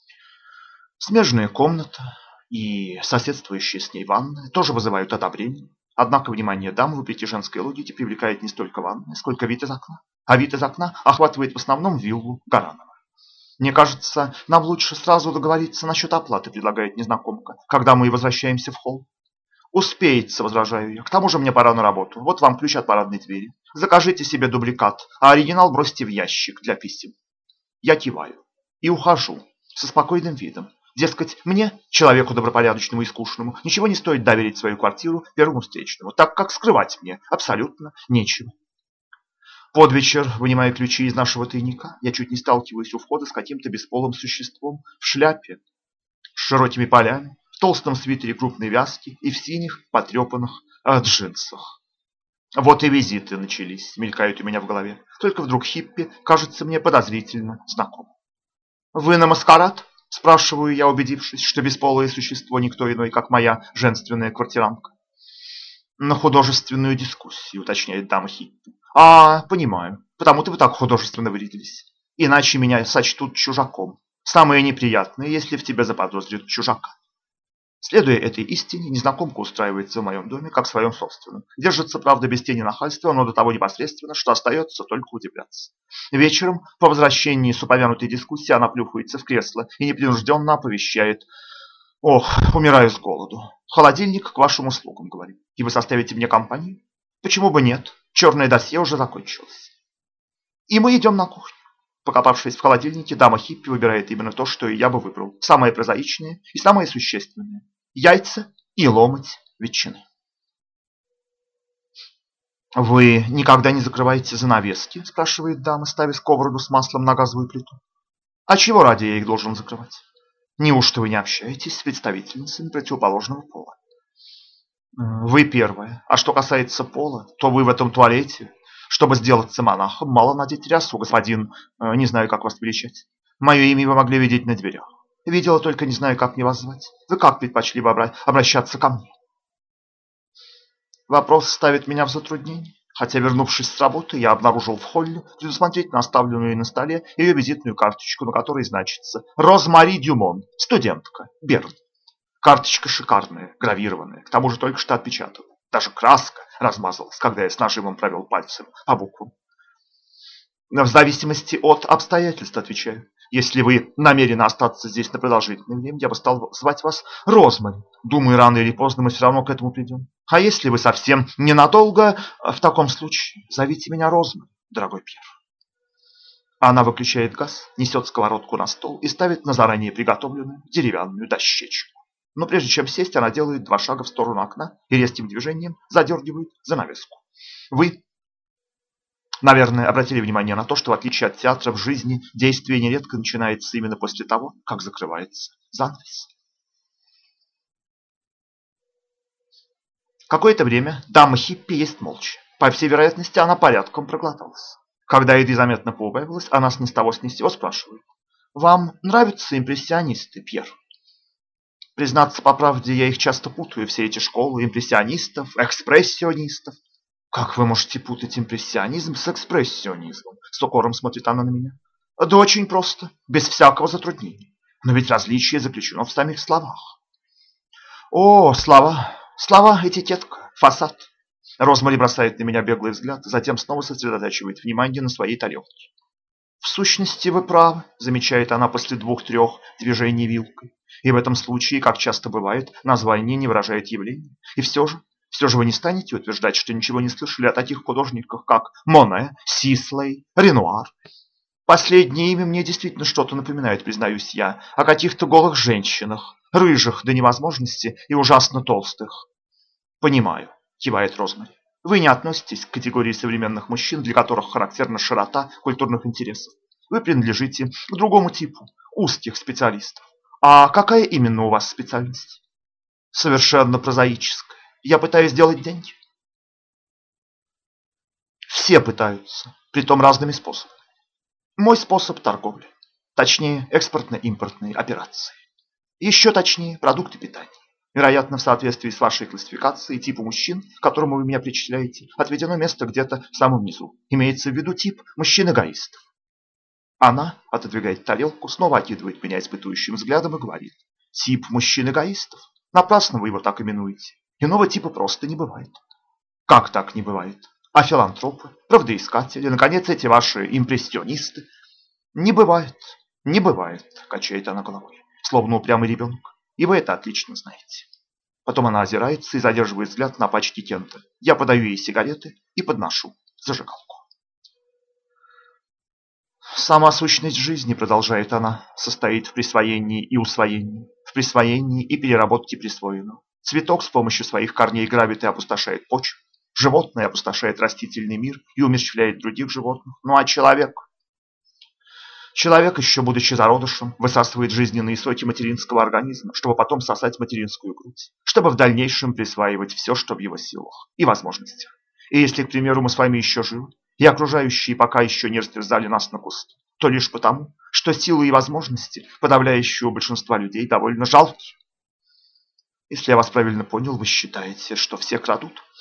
Смежная комната и соседствующая с ней ванная тоже вызывают одобрение. Однако внимание дам, вопреки женской логике, привлекает не столько ванная, сколько вид из окна. А вид из окна охватывает в основном виллу Гаранова. «Мне кажется, нам лучше сразу договориться насчет оплаты», – предлагает незнакомка, когда мы возвращаемся в холл. «Успеется», – возражаю я. «К тому же мне пора на работу. Вот вам ключ от парадной двери. Закажите себе дубликат, а оригинал бросьте в ящик для писем». Я киваю и ухожу со спокойным видом. Дескать, мне, человеку добропорядочному и скучному, ничего не стоит доверить свою квартиру первому встречному, так как скрывать мне абсолютно нечего. Под вечер, вынимая ключи из нашего тайника, я чуть не сталкиваюсь у входа с каким-то бесполым существом в шляпе с широкими полями, в толстом свитере крупной вязки и в синих потрепанных джинсах. Вот и визиты начались, мелькают у меня в голове. Только вдруг хиппи кажется мне подозрительно знакомым. «Вы на маскарад?» – спрашиваю я, убедившись, что бесполое существо никто иной, как моя женственная квартирантка. На художественную дискуссию, уточняет дама Хиппи. А, понимаю. Потому-то вы так художественно выразились. Иначе меня сочтут чужаком. Самое неприятное, если в тебе заподозрят чужака. Следуя этой истине, незнакомка устраивается в моем доме, как в своем собственном. Держится, правда, без тени нахальства, но до того непосредственно, что остается только удивляться. Вечером, по возвращении с упомянутой дискуссии, она плюхается в кресло и непринужденно оповещает: «Ох, умираю с голоду. Холодильник к вашим услугам», — говорит. «И вы составите мне компанию?» «Почему бы нет? Черное досье уже закончилось». И мы идем на кухню. Покопавшись в холодильнике, дама Хиппи выбирает именно то, что и я бы выбрал. Самое прозаичное и самое существенное. Яйца и ломоть ветчины. «Вы никогда не закрываете занавески?» – спрашивает дама, ставя сковороду с маслом на газовую плиту. «А чего ради я их должен закрывать? Неужто вы не общаетесь с представительницами противоположного пола?» «Вы первая. А что касается пола, то вы в этом туалете, чтобы сделаться монахом, мало надеть рясу, господин, не знаю, как вас величать. Мое имя вы могли видеть на дверях. Видела, только не знаю, как мне вас звать. Вы как предпочли бы обращаться ко мне?» Вопрос ставит меня в затруднение. Хотя, вернувшись с работы, я обнаружил в холле предусмотрительно оставленную на столе ее визитную карточку, на которой значится «Розмари Дюмон, студентка, Берн». Карточка шикарная, гравированная, к тому же только что отпечатана. Даже краска размазалась, когда я с нажимом провел пальцем по буквам. В зависимости от обстоятельств, отвечаю. Если вы намерены остаться здесь на продолжительное время, я бы стал звать вас Розмари. Думаю, рано или поздно мы все равно к этому придем. А если вы совсем ненадолго, в таком случае зовите меня Розмари, дорогой Пьер. Она выключает газ, несет сковородку на стол и ставит на заранее приготовленную деревянную дощечку. Но прежде чем сесть, она делает 2 шага в сторону окна и резким движением задергивает занавеску. Вы, наверное, обратили внимание на то, что в отличие от театра в жизни действие нередко начинается именно после того, как закрывается занавес. Какое-то время дама Хиппи ест молча. По всей вероятности, она порядком проголодалась. Когда еды заметно поубавилась, она с ни с того с ни с сего спрашивает: «Вам нравятся импрессионисты, Пьер?» Признаться по правде, я их часто путаю, все эти школы импрессионистов, экспрессионистов. «Как вы можете путать импрессионизм с экспрессионизмом?» С укором смотрит она на меня. «Да очень просто, без всякого затруднения. Но ведь различие заключено в самих словах». «О, слова, слова, этикетка, фасад». Розмари бросает на меня беглый взгляд, затем снова сосредотачивает внимание на своей тарелке. «В сущности, вы правы», — замечает она после 2-3 движений вилкой. «И в этом случае, как часто бывает, название не выражает явление. И все же вы не станете утверждать, что ничего не слышали о таких художниках, как Моне, Сислей, Ренуар. Последнее имя мне действительно что-то напоминает, признаюсь я, о каких-то голых женщинах, рыжих до невозможности и ужасно толстых». «Понимаю», — кивает Розмари. «Вы не относитесь к категории современных мужчин, для которых характерна широта культурных интересов. Вы принадлежите к другому типу узких специалистов. А какая именно у вас специальность?» «Совершенно прозаическая. Я пытаюсь сделать деньги». Все пытаются, притом разными способами. Мой способ – торговля. Точнее, экспортно-импортные операции. Еще точнее, продукты питания. Вероятно, в соответствии с вашей классификацией, типу мужчин, к которому вы меня причисляете, отведено место где-то в самом низу. Имеется в виду тип мужчин-эгоистов. Она отодвигает тарелку, снова окидывает меня испытующим взглядом и говорит: «Тип мужчин-эгоистов? Напрасно вы его так именуете. Иного типа просто не бывает». «Как так не бывает? А филантропы, правдоискатели, наконец, эти ваши импрессионисты?» «Не бывает, не бывает», – качает она головой, словно упрямый ребенок. И вы это отлично знаете. Потом она озирается и задерживает взгляд на пачке Кента. Я подаю ей сигареты и подношу зажигалку. «Сама сущность жизни, — продолжает она, — состоит в присвоении и усвоении, в присвоении и переработке присвоенного. Цветок с помощью своих корней грабит и опустошает почву, животное опустошает растительный мир и умерщвляет других животных. Ну а человек? Человек, еще будучи зародышем, высасывает жизненные соки материнского организма, чтобы потом сосать материнскую грудь, чтобы в дальнейшем присваивать все, что в его силах и возможностях. И если, к примеру, мы с вами еще живы, и окружающие пока еще не растерзали нас на куски, то лишь потому, что силы и возможности подавляющего большинства людей довольно жалкие. Если я вас правильно понял, вы считаете, что все крадут?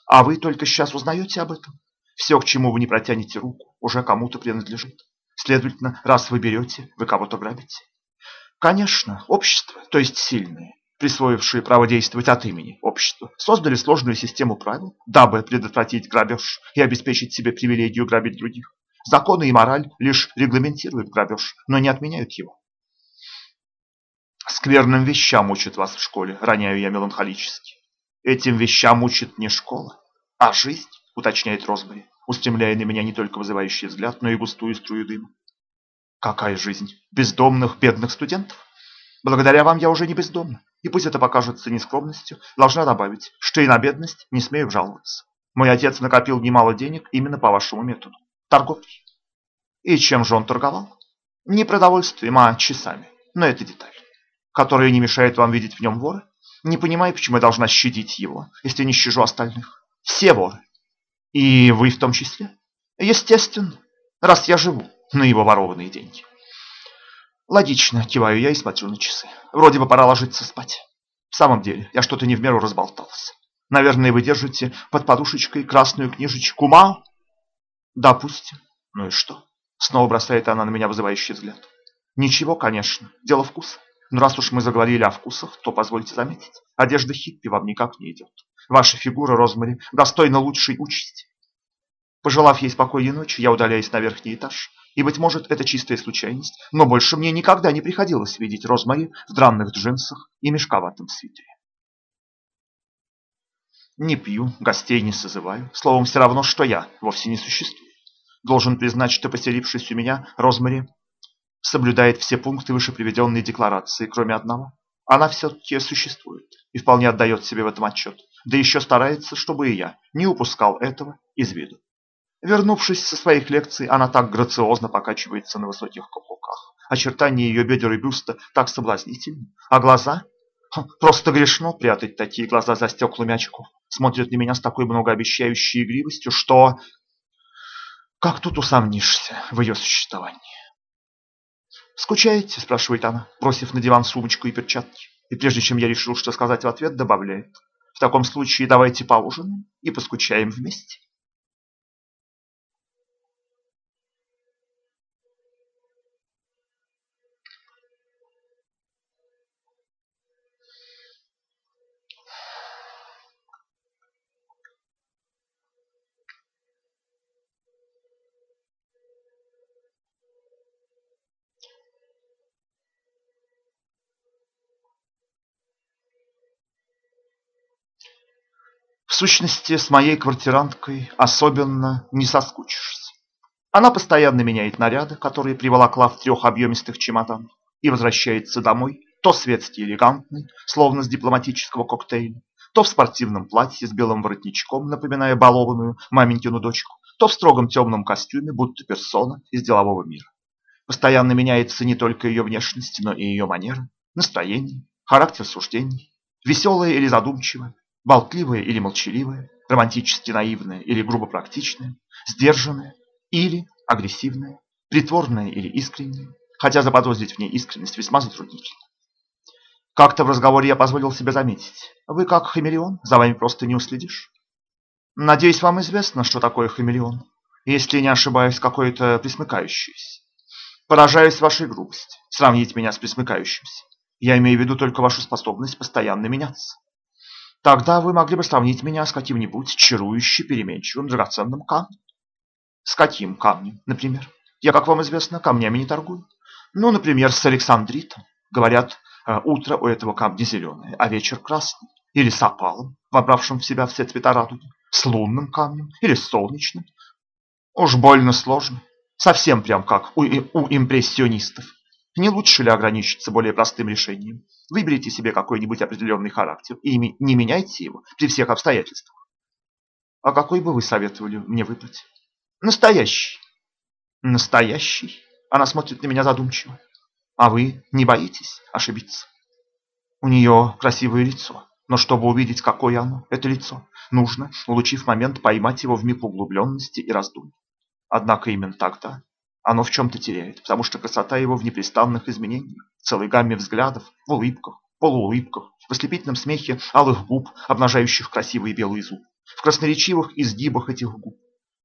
А вы только сейчас узнаете об этом? Все, к чему вы не протянете руку, уже кому-то принадлежит. Следовательно, раз вы берете, вы кого-то грабите. Конечно, общество, то есть сильные, присвоившие право действовать от имени общества, создали сложную систему правил, дабы предотвратить грабеж и обеспечить себе привилегию грабить других. Законы и мораль лишь регламентируют грабеж, но не отменяют его. Скверным вещам учат вас в школе, роняю я меланхолически. Этим вещам учит не школа, а жизнь, уточняет Росбери, устремляя на меня не только вызывающий взгляд, но и густую струю дыма. Какая жизнь? Бездомных, бедных студентов? Благодаря вам я уже не бездомна. И пусть это покажется нескромностью, должна добавить, что и на бедность не смею жаловаться. Мой отец накопил немало денег именно по вашему методу. Торговлей. И чем же он торговал? Не продовольствием, а часами. Но это деталь, которая не мешает вам видеть в нем вора. Не понимаю, почему я должна щадить его, если не щажу остальных. Все воры. И вы в том числе? Естественно, раз я живу на его ворованные деньги. Логично, киваю я и смотрю на часы. Вроде бы пора ложиться спать. В самом деле, я что-то не в меру разболтался. Наверное, вы держите под подушечкой красную книжечку Мао? Допустим. Ну и что? Снова бросает она на меня вызывающий взгляд. Ничего, конечно, дело вкуса. Но раз уж мы заговорили о вкусах, то позвольте заметить, одежда хиппи вам никак не идет. Ваша фигура, Розмари, достойна лучшей участи. Пожелав ей спокойной ночи, я удаляюсь на верхний этаж. И, быть может, это чистая случайность, но больше мне никогда не приходилось видеть Розмари в дранных джинсах и мешковатом свитере. Не пью, гостей не созываю. Словом, все равно, что я вовсе не существую. Должен признать, что, поселившись у меня, Розмари соблюдает все пункты вышеприведенной декларации, кроме одного. Она все-таки существует и вполне отдает себе в этом отчет. Да еще старается, чтобы и я не упускал этого из виду. Вернувшись со своих лекций, она так грациозно покачивается на высоких каблуках. Очертания ее бедер и бюста так соблазнительны, а глаза... Просто грешно прятать такие глаза за стеклами очков. Смотрят на меня с такой многообещающей игривостью, что... Как тут усомнишься в ее существовании? «Скучаете?» – спрашивает она, бросив на диван сумочку и перчатки. И прежде чем я решил, что сказать в ответ, добавляет: «В таком случае давайте поужинаем и поскучаем вместе». В сущности, с моей квартиранткой особенно не соскучишься. Она постоянно меняет наряды, которые приволокла в 3 объемистых чемоданах, и возвращается домой то светски элегантной, словно с дипломатического коктейля, то в спортивном платье с белым воротничком, напоминая балованную маменькину дочку, то в строгом темном костюме, будто персона из делового мира. Постоянно меняется не только ее внешность, но и ее манера, настроение, характер суждений, веселая или задумчивая, болтливая или молчаливая, романтически наивная или грубо практичная, сдержанная или агрессивная, притворная или искренняя, хотя заподозрить в ней искренность весьма затруднительно. Как-то в разговоре я позволил себе заметить: вы как хамелеон, за вами просто не уследишь. Надеюсь, вам известно, что такое хамелеон, если не ошибаюсь, какое-то пресмыкающееся. Поражаюсь вашей грубости, сравнить меня с пресмыкающимся. Я имею в виду только вашу способность постоянно меняться. Тогда вы могли бы сравнить меня с каким-нибудь чарующе переменчивым драгоценным камнем. С каким камнем, например? Я, как вам известно, камнями не торгую. Ну, например, с александритом. Говорят, утро у этого камня зеленое, а вечер красный. Или с опалом, вобравшим в себя все цвета радуги. С лунным камнем или с солнечным. Уж больно сложно. Совсем прям как у импрессионистов. Не лучше ли ограничиться более простым решением? Выберите себе какой-нибудь определенный характер и не меняйте его при всех обстоятельствах. А какой бы вы советовали мне выбрать? Настоящий. Настоящий? Она смотрит на меня задумчиво. А вы не боитесь ошибиться? У нее красивое лицо. Но чтобы увидеть, какое оно, это лицо, нужно, улучив момент, поймать его в миг углубленности и раздумий. Однако именно тогда оно в чем-то теряет, потому что красота его в непрестанных изменениях, в целой гамме взглядов, в улыбках, полуулыбках, в ослепительном смехе алых губ, обнажающих красивые белые зубы, в красноречивых изгибах этих губ,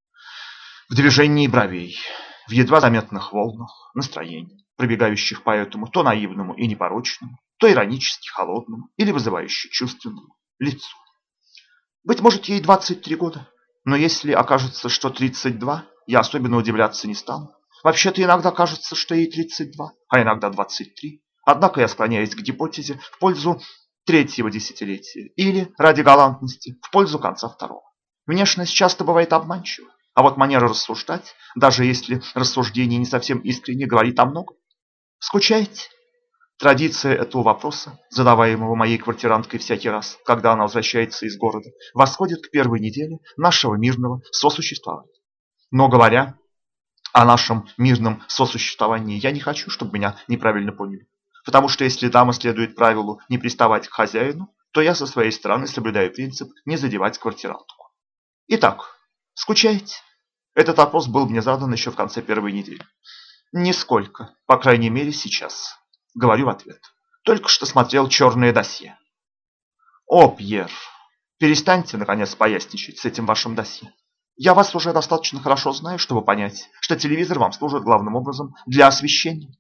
в движении бровей, в едва заметных волнах настроения, пробегающих по этому то наивному и непорочному, то иронически холодному или вызывающе чувственному лицу. Быть может, ей 23 года, но если окажется, что 32, я особенно удивляться не стану. Вообще-то иногда кажется, что ей 32, а иногда 23. Однако я склоняюсь к гипотезе в пользу третьего десятилетия или, ради галантности, в пользу конца второго. Внешность часто бывает обманчива, а вот манера рассуждать, даже если рассуждение не совсем искренне, говорит о многом. Скучаете? Традиция этого вопроса, задаваемого моей квартиранткой всякий раз, когда она возвращается из города, восходит к первой неделе нашего мирного сосуществования. Но говоря о нашем мирном сосуществовании, я не хочу, чтобы меня неправильно поняли. Потому что если дама следует правилу не приставать к хозяину, то я со своей стороны соблюдаю принцип не задевать квартирантку. Итак, скучаете? Этот вопрос был мне задан еще в конце первой недели. Нисколько, по крайней мере сейчас. Говорю в ответ. Только что смотрел черное досье. О, Пьер, перестаньте, наконец, поясничать с этим вашим досье. Я вас уже достаточно хорошо знаю, чтобы понять, что телевизор вам служит главным образом для освещения.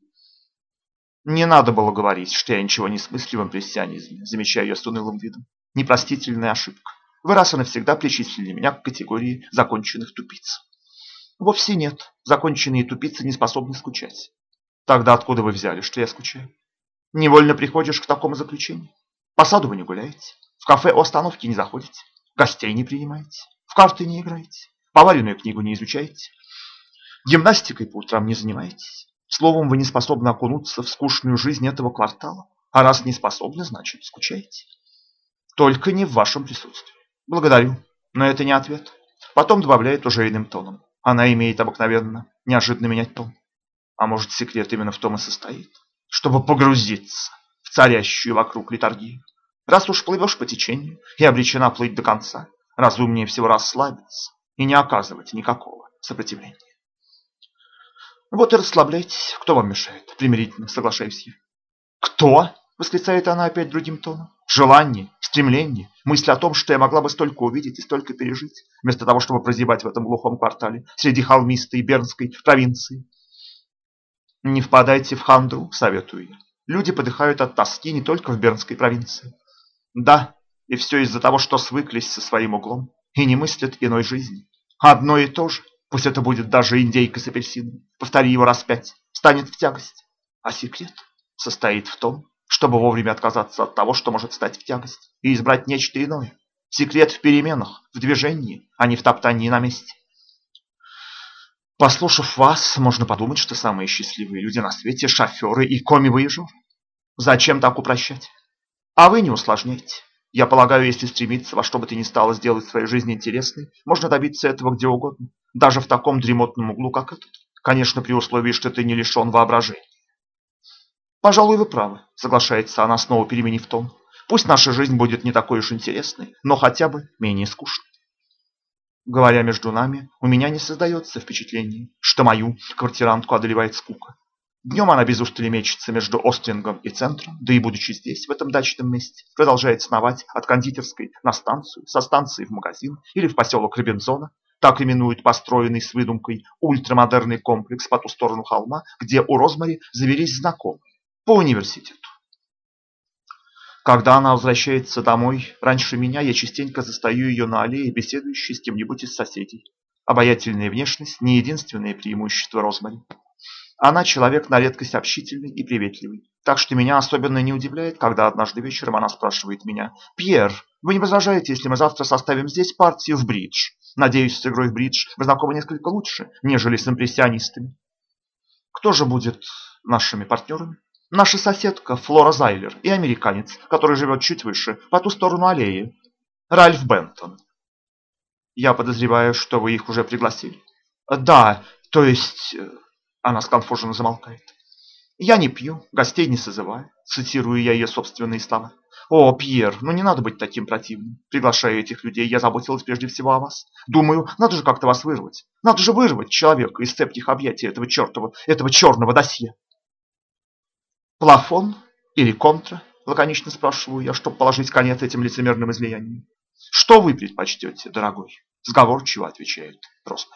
Не надо было говорить, что я ничего не смыслю в импрессионизме, замечаю я с унылым видом. Непростительная ошибка. Вы раз и навсегда причислили меня к категории законченных тупиц. Вовсе нет. Законченные тупицы не способны скучать. Тогда откуда вы взяли, что я скучаю? Невольно приходишь к такому заключению. По саду вы не гуляете, в кафе у остановки не заходите, гостей не принимаете, в карты не играете, поваренную книгу не изучаете, гимнастикой по утрам не занимаетесь. Словом, вы не способны окунуться в скучную жизнь этого квартала. А раз не способны, значит, скучаете. Только не в вашем присутствии. Благодарю, но это не ответ. Потом добавляет уже иным тоном. Она имеет обыкновенно неожиданно менять тон. А может, секрет именно в том и состоит, чтобы погрузиться в царящую вокруг литургию. Раз уж плывешь по течению и обречена плыть до конца, разумнее всего расслабиться и не оказывать никакого сопротивления. Вот и расслабляйтесь, кто вам мешает, примирительно соглашаюсь я. Кто? Восклицает она опять другим тоном. Желание, стремление, мысль о том, что я могла бы столько увидеть и столько пережить, вместо того, чтобы прозябать в этом глухом квартале среди холмистой бернской провинции. Не впадайте в хандру, советую я. Люди подыхают от тоски не только в бернской провинции. Да, и все из-за того, что свыклись со своим углом и не мыслят иной жизни. Одно и то же, пусть это будет даже индейка с апельсином, повтори его раз 5, станет в тягость. А секрет состоит в том, чтобы вовремя отказаться от того, что может стать в тягость, и избрать нечто иное. Секрет в переменах, в движении, а не в топтании на месте. Послушав вас, можно подумать, что самые счастливые люди на свете – шоферы и коми-вояжеры. Зачем так упрощать? А вы не усложняйте. Я полагаю, если стремиться во что бы то ни стало сделать свою жизнь интересной, можно добиться этого где угодно, даже в таком дремотном углу, как этот. Конечно, при условии, что ты не лишен воображения. Пожалуй, вы правы, соглашается она, снова переменив тон. Пусть наша жизнь будет не такой уж интересной, но хотя бы менее скучной. Говоря между нами, у меня не создается впечатление, что мою квартирантку одолевает скука. Днем она без устали мечется между Острингом и центром, да и будучи здесь, в этом дачном месте, продолжает сновать от кондитерской на станцию, со станции в магазин или в поселок Робинзона, так именуют построенный с выдумкой ультрамодерный комплекс по ту сторону холма, где у Розмари завелись знакомые по университету. Когда она возвращается домой раньше меня, я частенько застаю ее на аллее, беседующей с кем-нибудь из соседей. Обаятельная внешность – не единственное преимущество Розмари. Она человек на редкость общительный и приветливый. Так что меня особенно не удивляет, когда однажды вечером она спрашивает меня: «Пьер, вы не возражаете, если мы завтра составим здесь партию в бридж? Надеюсь, с игрой в бридж вы знакомы несколько лучше, нежели с импрессионистами». Кто же будет нашими партнерами? Наша соседка Флора Зайлер и американец, который живет чуть выше, по ту сторону аллеи. Ральф Бентон. Я подозреваю, что вы их уже пригласили. Да, то есть... Она сконфуженно замолкает. Я не пью, гостей не созываю, цитирую я ее собственные слова. О, Пьер, ну не надо быть таким противным. Приглашая этих людей, я заботилась прежде всего о вас. Думаю, надо же как-то вас вырвать. Надо же вырвать человека из цепких объятий этого черного досье. Плафон или контра? Лаконично спрашиваю я, чтобы положить конец этим лицемерным излияниям. Что вы предпочтете, дорогой? Сговорчиво отвечает Розмари.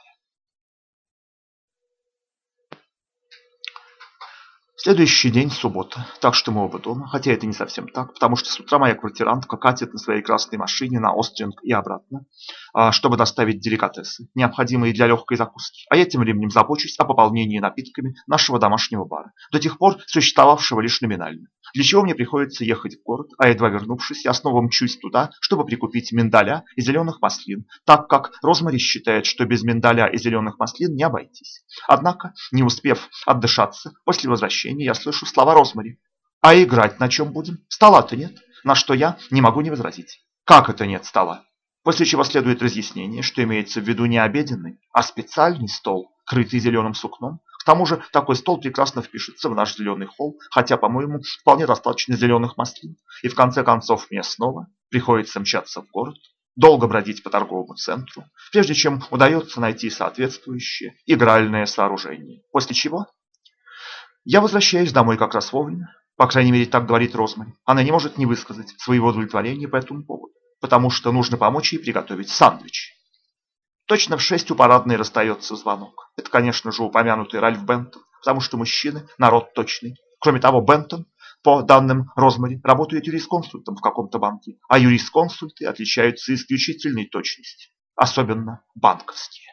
Следующий день суббота, так что мы оба дома, хотя это не совсем так, потому что с утра моя квартирантка катит на своей красной машине на Остринг и обратно, чтобы доставить деликатесы, необходимые для легкой закуски, а я тем временем забочусь о пополнении напитками нашего домашнего бара, до тех пор существовавшего лишь номинально, для чего мне приходится ехать в город, а едва вернувшись, я снова мчусь туда, чтобы прикупить миндаля и зеленых маслин, так как Розмари считает, что без миндаля и зеленых маслин не обойтись. Однако, не успев отдышаться, после возвращения я слышу слова Розмари. «А играть на чем будем? Стола-то нет». На что я не могу не возразить. «Как это нет стола?» После чего следует разъяснение, что имеется в виду не обеденный, а специальный стол, крытый зеленым сукном. К тому же такой стол прекрасно впишется в наш зеленый холл, хотя, по-моему, вполне достаточно зеленых маслин. И в конце концов мне снова приходится мчаться в город, долго бродить по торговому центру, прежде чем удается найти соответствующее игральное сооружение. После чего я возвращаюсь домой как раз вовремя. По крайней мере, так говорит Розмари. Она не может не высказать своего удовлетворения по этому поводу, потому что нужно помочь ей приготовить сандвич. Точно в 6 у парадной расстается звонок. Это, конечно же, упомянутый Ральф Бентон, потому что мужчины– народ точный. Кроме того, Бентон, по данным Розмари, работает юрисконсультом в каком-то банке, а юрисконсульты отличаются исключительной точностью, особенно банковские.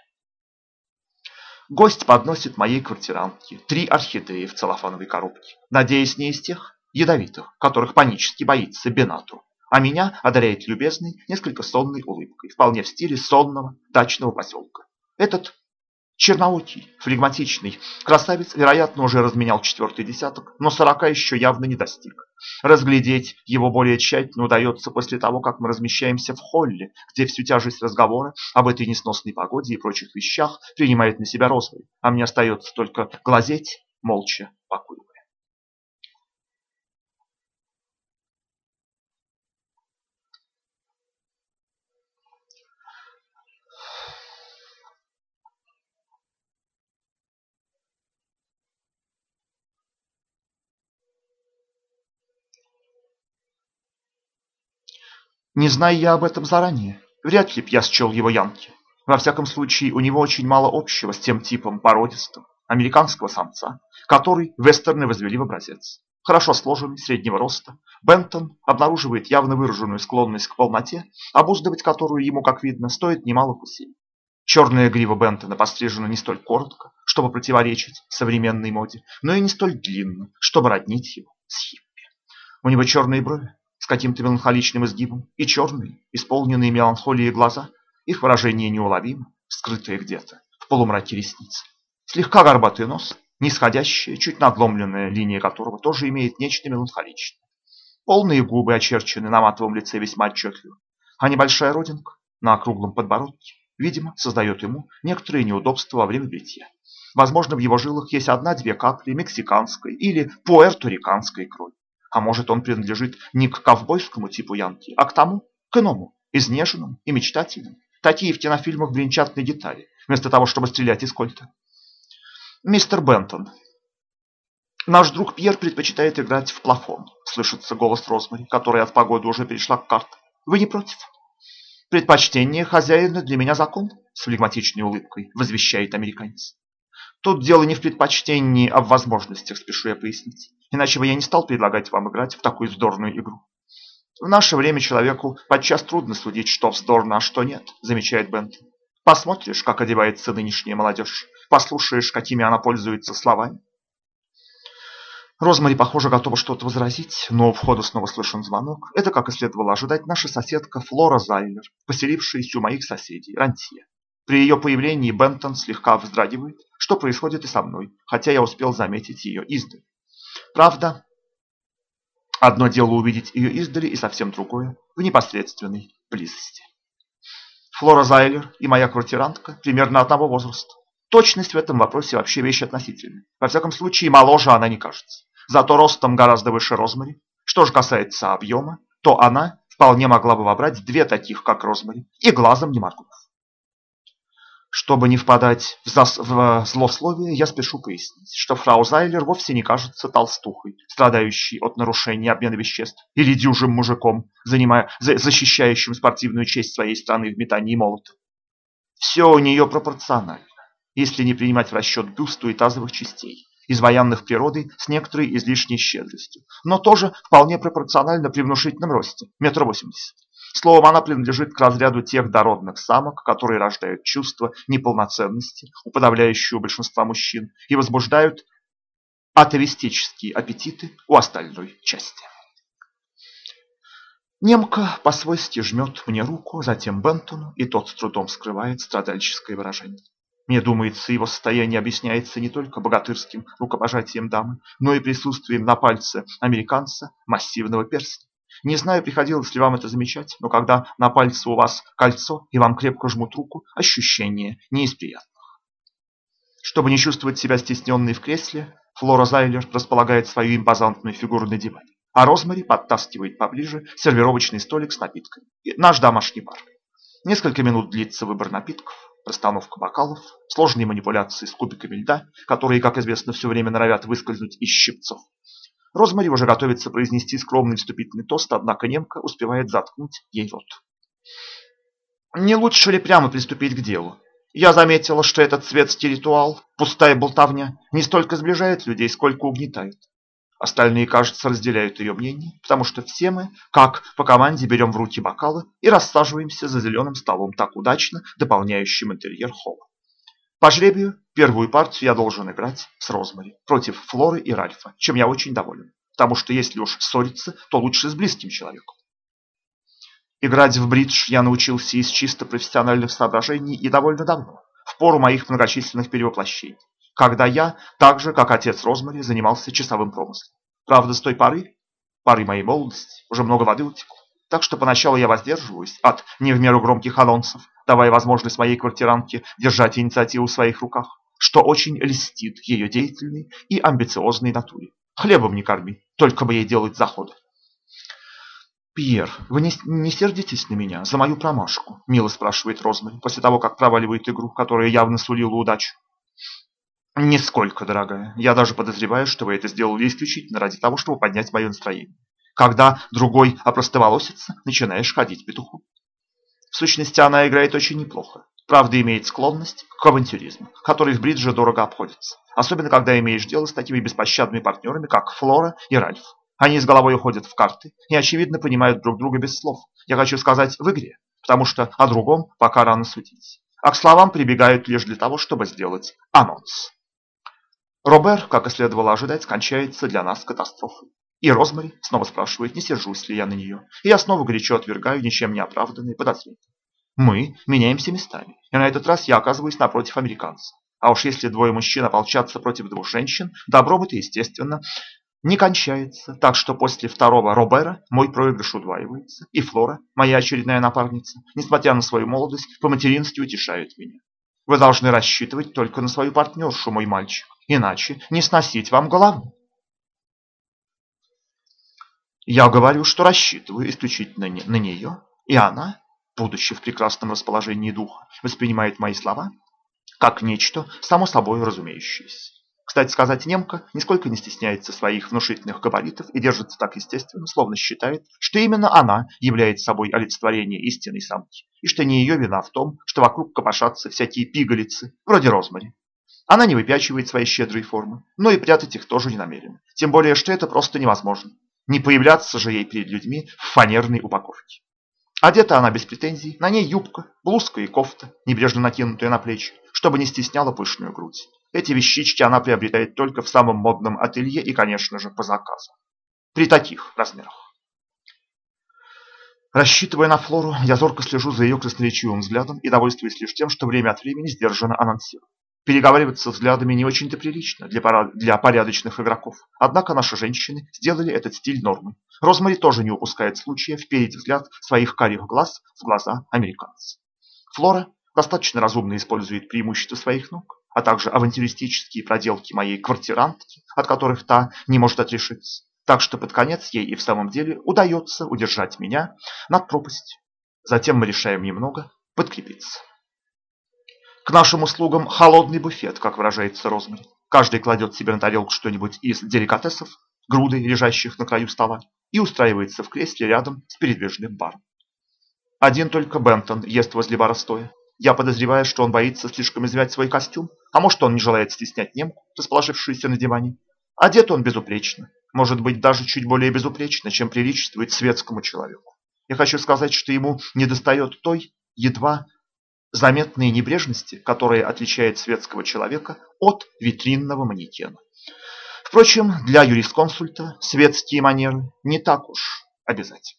Гость подносит моей квартирантке 3 орхидеи в целлофановой коробке, надеясь не из тех ядовитых, которых панически боится Бенату, а меня одаряет любезной, несколько сонной улыбкой, вполне в стиле сонного дачного поселка. Этот черноокий, флегматичный красавец, вероятно, уже разменял 4-й десяток, но 40 еще явно не достиг. Разглядеть его более тщательно удается после того, как мы размещаемся в холле, где всю тяжесть разговора об этой несносной погоде и прочих вещах принимает на себя Розмари, а мне остается только глазеть, молча покуривая. Не зная я об этом заранее, вряд ли б я счел его янки. Во всяком случае, у него очень мало общего с тем типом породистого американского самца, который вестерны возвели в образец. Хорошо сложенный, среднего роста, Бентон обнаруживает явно выраженную склонность к полноте, обуздывать которую ему, как видно, стоит немалых усилий. Черная грива Бентона пострижена не столь коротко, чтобы противоречить современной моде, но и не столь длинно, чтобы роднить его с хиппи. У него черные брови с каким-то меланхоличным изгибом и черные, исполненные меланхолии глаза, их выражение неуловимо, скрытое где-то в полумраке ресниц. Слегка горбатый нос, нисходящая, чуть надломленная линия которого тоже имеет нечто меланхоличное. Полные губы очерчены на матовом лице весьма отчетливо, а небольшая родинка на округлом подбородке, видимо, создает ему некоторые неудобства во время бритья. Возможно, в его жилах есть 1-2 капли мексиканской или пуэрториканской крови. А может, он принадлежит не к ковбойскому типу янки, а к тому, к иному, изнеженному и мечтательному. Такие в кинофильмах бренчат на гитаре, вместо того, чтобы стрелять из кольта. «Мистер Бентон, наш друг Пьер предпочитает играть в плафон», — слышится голос Розмари, которая от погоды уже перешла к картам. «Вы не против?» «Предпочтение хозяина для меня закон», — с флегматичной улыбкой возвещает американец. «Тут дело не в предпочтении, а в возможностях, спешу я пояснить. Иначе бы я не стал предлагать вам играть в такую вздорную игру». «В наше время человеку подчас трудно судить, что вздорно, а что нет», — замечает Бентон. «Посмотришь, как одевается нынешняя молодежь, послушаешь, какими она пользуется словами». Розмари, похоже, готова что-то возразить, но у входа снова слышен звонок. Это, как и следовало ожидать, наша соседка Флора Зайлер, поселившаяся у моих соседей, рантье. При ее появлении Бентон слегка вздрагивает, что происходит и со мной, хотя я успел заметить ее издали. Правда, одно дело увидеть ее издали, и совсем другое в непосредственной близости. Флора Зайлер и моя квартирантка примерно одного возраста. Точность в этом вопросе вообще вещь относительная. Во всяком случае, моложе она не кажется. Зато ростом гораздо выше Розмари. Что же касается объема, то она вполне могла бы вобрать 2 таких, как Розмари, и глазом не моргнув. Чтобы не впадать в злословие, я спешу пояснить, что фрау Зайлер вовсе не кажется толстухой, страдающей от нарушения обмена веществ, или дюжим мужиком, защищающим спортивную честь своей страны в метании молота. Все у нее пропорционально, если не принимать в расчет бюсту и тазовых частей, изваянных природой с некоторой излишней щедростью, но тоже вполне пропорционально при внушительном росте, 1,80 м. Словом, она принадлежит к разряду тех дородных самок, которые рождают чувство неполноценности у подавляющего большинства мужчин и возбуждают атовистические аппетиты у остальной части. Немка по-свойски жмет мне руку, затем Бентону, и тот с трудом скрывает страдальческое выражение. Мне думается, его состояние объясняется не только богатырским рукопожатием дамы, но и присутствием на пальце американца массивного перстня. Не знаю, приходилось ли вам это замечать, но когда на пальце у вас кольцо и вам крепко жмут руку, ощущение не из приятных. Чтобы не чувствовать себя стесненной в кресле, Флора Зайлер располагает свою импозантную фигуру на диване, а Розмари подтаскивает поближе сервировочный столик с напитками. Наш домашний бар. Несколько минут длится выбор напитков, расстановка бокалов, сложные манипуляции с кубиками льда, которые, как известно, все время норовят выскользнуть из щипцов. Розмари уже готовится произнести скромный вступительный тост, однако немка успевает заткнуть ей рот. Не лучше ли прямо приступить к делу? Я заметила, что этот светский ритуал, пустая болтовня, не столько сближает людей, сколько угнетает. Остальные, кажется, разделяют ее мнение, потому что все мы, как по команде, берем в руки бокалы и рассаживаемся за зеленым столом, так удачно дополняющим интерьер холла. По жребию первую партию я должен играть с Розмари против Флоры и Ральфа, чем я очень доволен, потому что если уж ссориться, то лучше с близким человеком. Играть в бридж я научился из чисто профессиональных соображений и довольно давно, в пору моих многочисленных перевоплощений, когда я, так же как отец Розмари, занимался часовым промыслом. Правда, с той поры моей молодости, уже много воды утекло. Так что поначалу я воздерживаюсь от не в меру громких анонсов, давая возможность моей квартирантке держать инициативу в своих руках, что очень льстит ее деятельной и амбициозной натуре. Хлебом не корми, только бы ей делать заходы. «Пьер, вы не сердитесь на меня за мою промашку?» – мило спрашивает Розмари, после того, как проваливает игру, которая явно сулила удачу. «Нисколько, дорогая. Я даже подозреваю, что вы это сделали исключительно ради того, чтобы поднять мое настроение. Когда другой опростоволосится, начинаешь ходить петуху». В сущности, она играет очень неплохо. Правда, имеет склонность к авантюризму, который в бридже дорого обходится. Особенно, когда имеешь дело с такими беспощадными партнерами, как Флора и Ральф. Они с головой уходят в карты и, очевидно, понимают друг друга без слов. Я хочу сказать, в игре, потому что о другом пока рано судить. А к словам прибегают лишь для того, чтобы сделать анонс. Робер, как и следовало ожидать, кончается для нас катастрофой. И Розмари снова спрашивает, не сержусь ли я на нее. И я снова горячо отвергаю ничем не оправданные подозрения. Мы меняемся местами, и на этот раз я оказываюсь напротив американца. А уж если двое мужчин ополчатся против двух женщин, добробыт, естественно, не кончается. Так что после второго Робера мой проигрыш удваивается, и Флора, моя очередная напарница, несмотря на свою молодость, по-матерински утешает меня. Вы должны рассчитывать только на свою партнершу, мой мальчик, иначе не сносить вам голову. Я говорю, что рассчитываю исключительно на нее, и она, будучи в прекрасном расположении духа, воспринимает мои слова как нечто само собой разумеющееся. Кстати сказать, немка нисколько не стесняется своих внушительных габаритов и держится так естественно, словно считает, что именно она является собой олицетворение истинной самки, и что не ее вина в том, что вокруг копошатся всякие пигалицы, вроде Розмари. Она не выпячивает свои щедрые формы, но и прятать их тоже не намерена. Тем более, что это просто невозможно. Не появляться же ей перед людьми в фанерной упаковке. Одета она без претензий, на ней юбка, блузка и кофта, небрежно накинутая на плечи, чтобы не стесняла пышную грудь. Эти вещички она приобретает только в самом модном ателье и, конечно же, по заказу. При таких размерах. Рассчитывая на Флору, я зорко слежу за ее красноречивым взглядом и довольствуюсь лишь тем, что время от времени сдержанно анонсирую. Переговариваться взглядами не очень-то прилично для порядочных игроков. Однако наши женщины сделали этот стиль нормой. Розмари тоже не упускает случая вперить взгляд своих карих глаз в глаза американца. Флора достаточно разумно использует преимущества своих ног, а также авантюристические проделки моей квартирантки, от которых та не может отрешиться. Так что под конец ей и в самом деле удается удержать меня над пропастью. Затем мы решаем немного подкрепиться. К нашим услугам холодный буфет, как выражается Розмари. Каждый кладет себе на тарелку что-нибудь из деликатесов, грудой лежащих на краю стола, и устраивается в кресле рядом с передвижным баром. Один только Бентон ест возле бара стоя. Я подозреваю, что он боится слишком измять свой костюм, а может, он не желает стеснять немку, расположившуюся на диване. Одет он безупречно, может быть, даже чуть более безупречно, чем приличествует светскому человеку. Я хочу сказать, что ему недостает той, едва заметной небрежности, которая отличает светского человека от витринного манекена. Впрочем, для юрисконсульта светские манеры не так уж обязательны.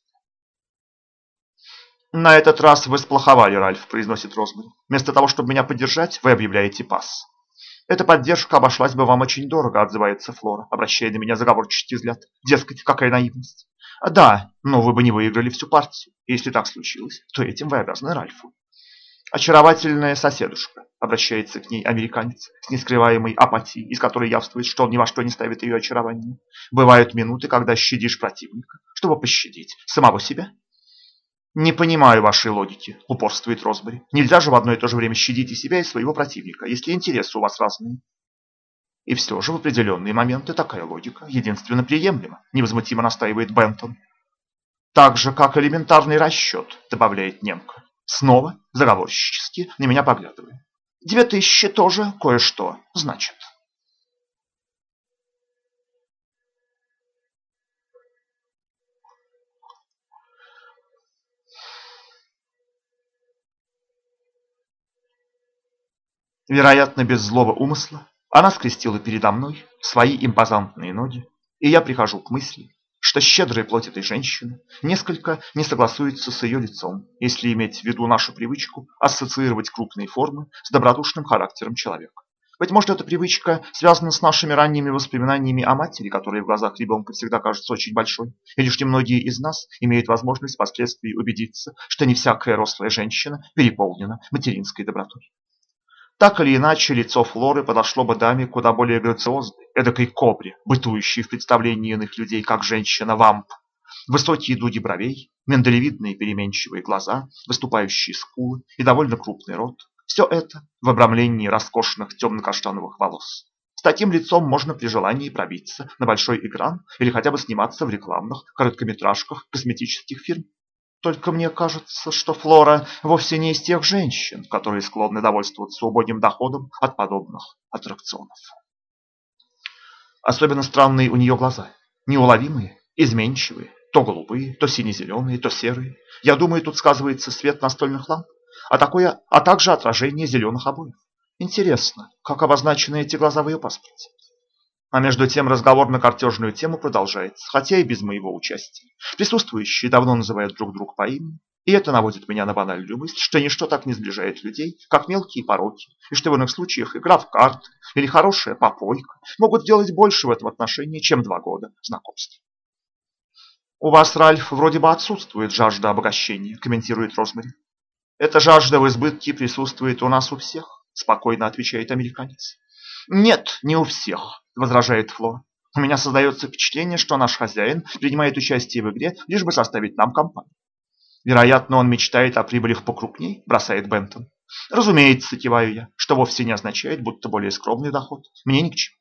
«На этот раз вы сплоховали, Ральф», – произносит Розмари. «Вместо того, чтобы меня поддержать, вы объявляете пас». «Эта поддержка обошлась бы вам очень дорого», – отзывается Флора, обращая на меня заговорческий взгляд. «Дескать, какая наивность». «Да, но вы бы не выиграли всю партию. Если так случилось, то этим вы обязаны Ральфу». «Очаровательная соседушка», – обращается к ней американец с нескрываемой апатией, из которой явствует, что он ни во что не ставит ее очарование. «Бывают минуты, когда щадишь противника, чтобы пощадить самого себя». «Не понимаю вашей логики», – упорствует Росбери. «Нельзя же в одно и то же время щадить и себя, и своего противника, если интересы у вас разные». «И все же в определенные моменты такая логика единственно приемлема», – невозмутимо настаивает Бентон. «Так же, как элементарный расчет», – добавляет немка, снова заговорщически на меня поглядывая. 2000 тоже кое-что значит». Вероятно, без злого умысла, она скрестила передо мной свои импозантные ноги, и я прихожу к мысли, что щедрая плоть этой женщины несколько не согласуется с ее лицом, если иметь в виду нашу привычку ассоциировать крупные формы с добродушным характером человека. Быть может, эта привычка связана с нашими ранними воспоминаниями о матери, которая в глазах ребенка всегда кажется очень большой, и лишь немногие из нас имеют возможность впоследствии убедиться, что не всякая рослая женщина переполнена материнской добротой. Так или иначе, лицо Флоры подошло бы даме куда более грациозной, эдакой кобре, бытующей в представлении иных людей как женщина-вамп. Высокие дуги бровей, миндалевидные переменчивые глаза, выступающие скулы и довольно крупный рот. Все это в обрамлении роскошных темно-каштановых волос. С таким лицом можно при желании пробиться на большой экран или хотя бы сниматься в рекламных короткометражках косметических фирм. Только мне кажется, что Флора вовсе не из тех женщин, которые склонны довольствоваться убогим доходом от подобных аттракционов. Особенно странные у нее глаза. Неуловимые, изменчивые, то голубые, то сине-зеленые, то серые. Я думаю, тут сказывается свет настольных ламп, а также отражение зеленых обоев. Интересно, как обозначены эти глаза в ее паспорте? А между тем разговор на картежную тему продолжается, хотя и без моего участия. Присутствующие давно называют друг друга по имени, и это наводит меня на банальную мысль, что ничто так не сближает людей, как мелкие пороки, и что в иных случаях игра в карты или хорошая попойка могут делать больше в этом отношении, чем 2 года знакомства. «У вас, Ральф, вроде бы отсутствует жажда обогащения», – комментирует Розмари. «Эта жажда в избытке присутствует у нас у всех», – спокойно отвечает американец. «Нет, не у всех», – возражает Фло. «У меня создается впечатление, что наш хозяин принимает участие в игре, лишь бы составить нам компанию». «Вероятно, он мечтает о прибылях покрупней», – бросает Бентон. «Разумеется, киваю я, что вовсе не означает, будто более скромный доход мне ни к чему».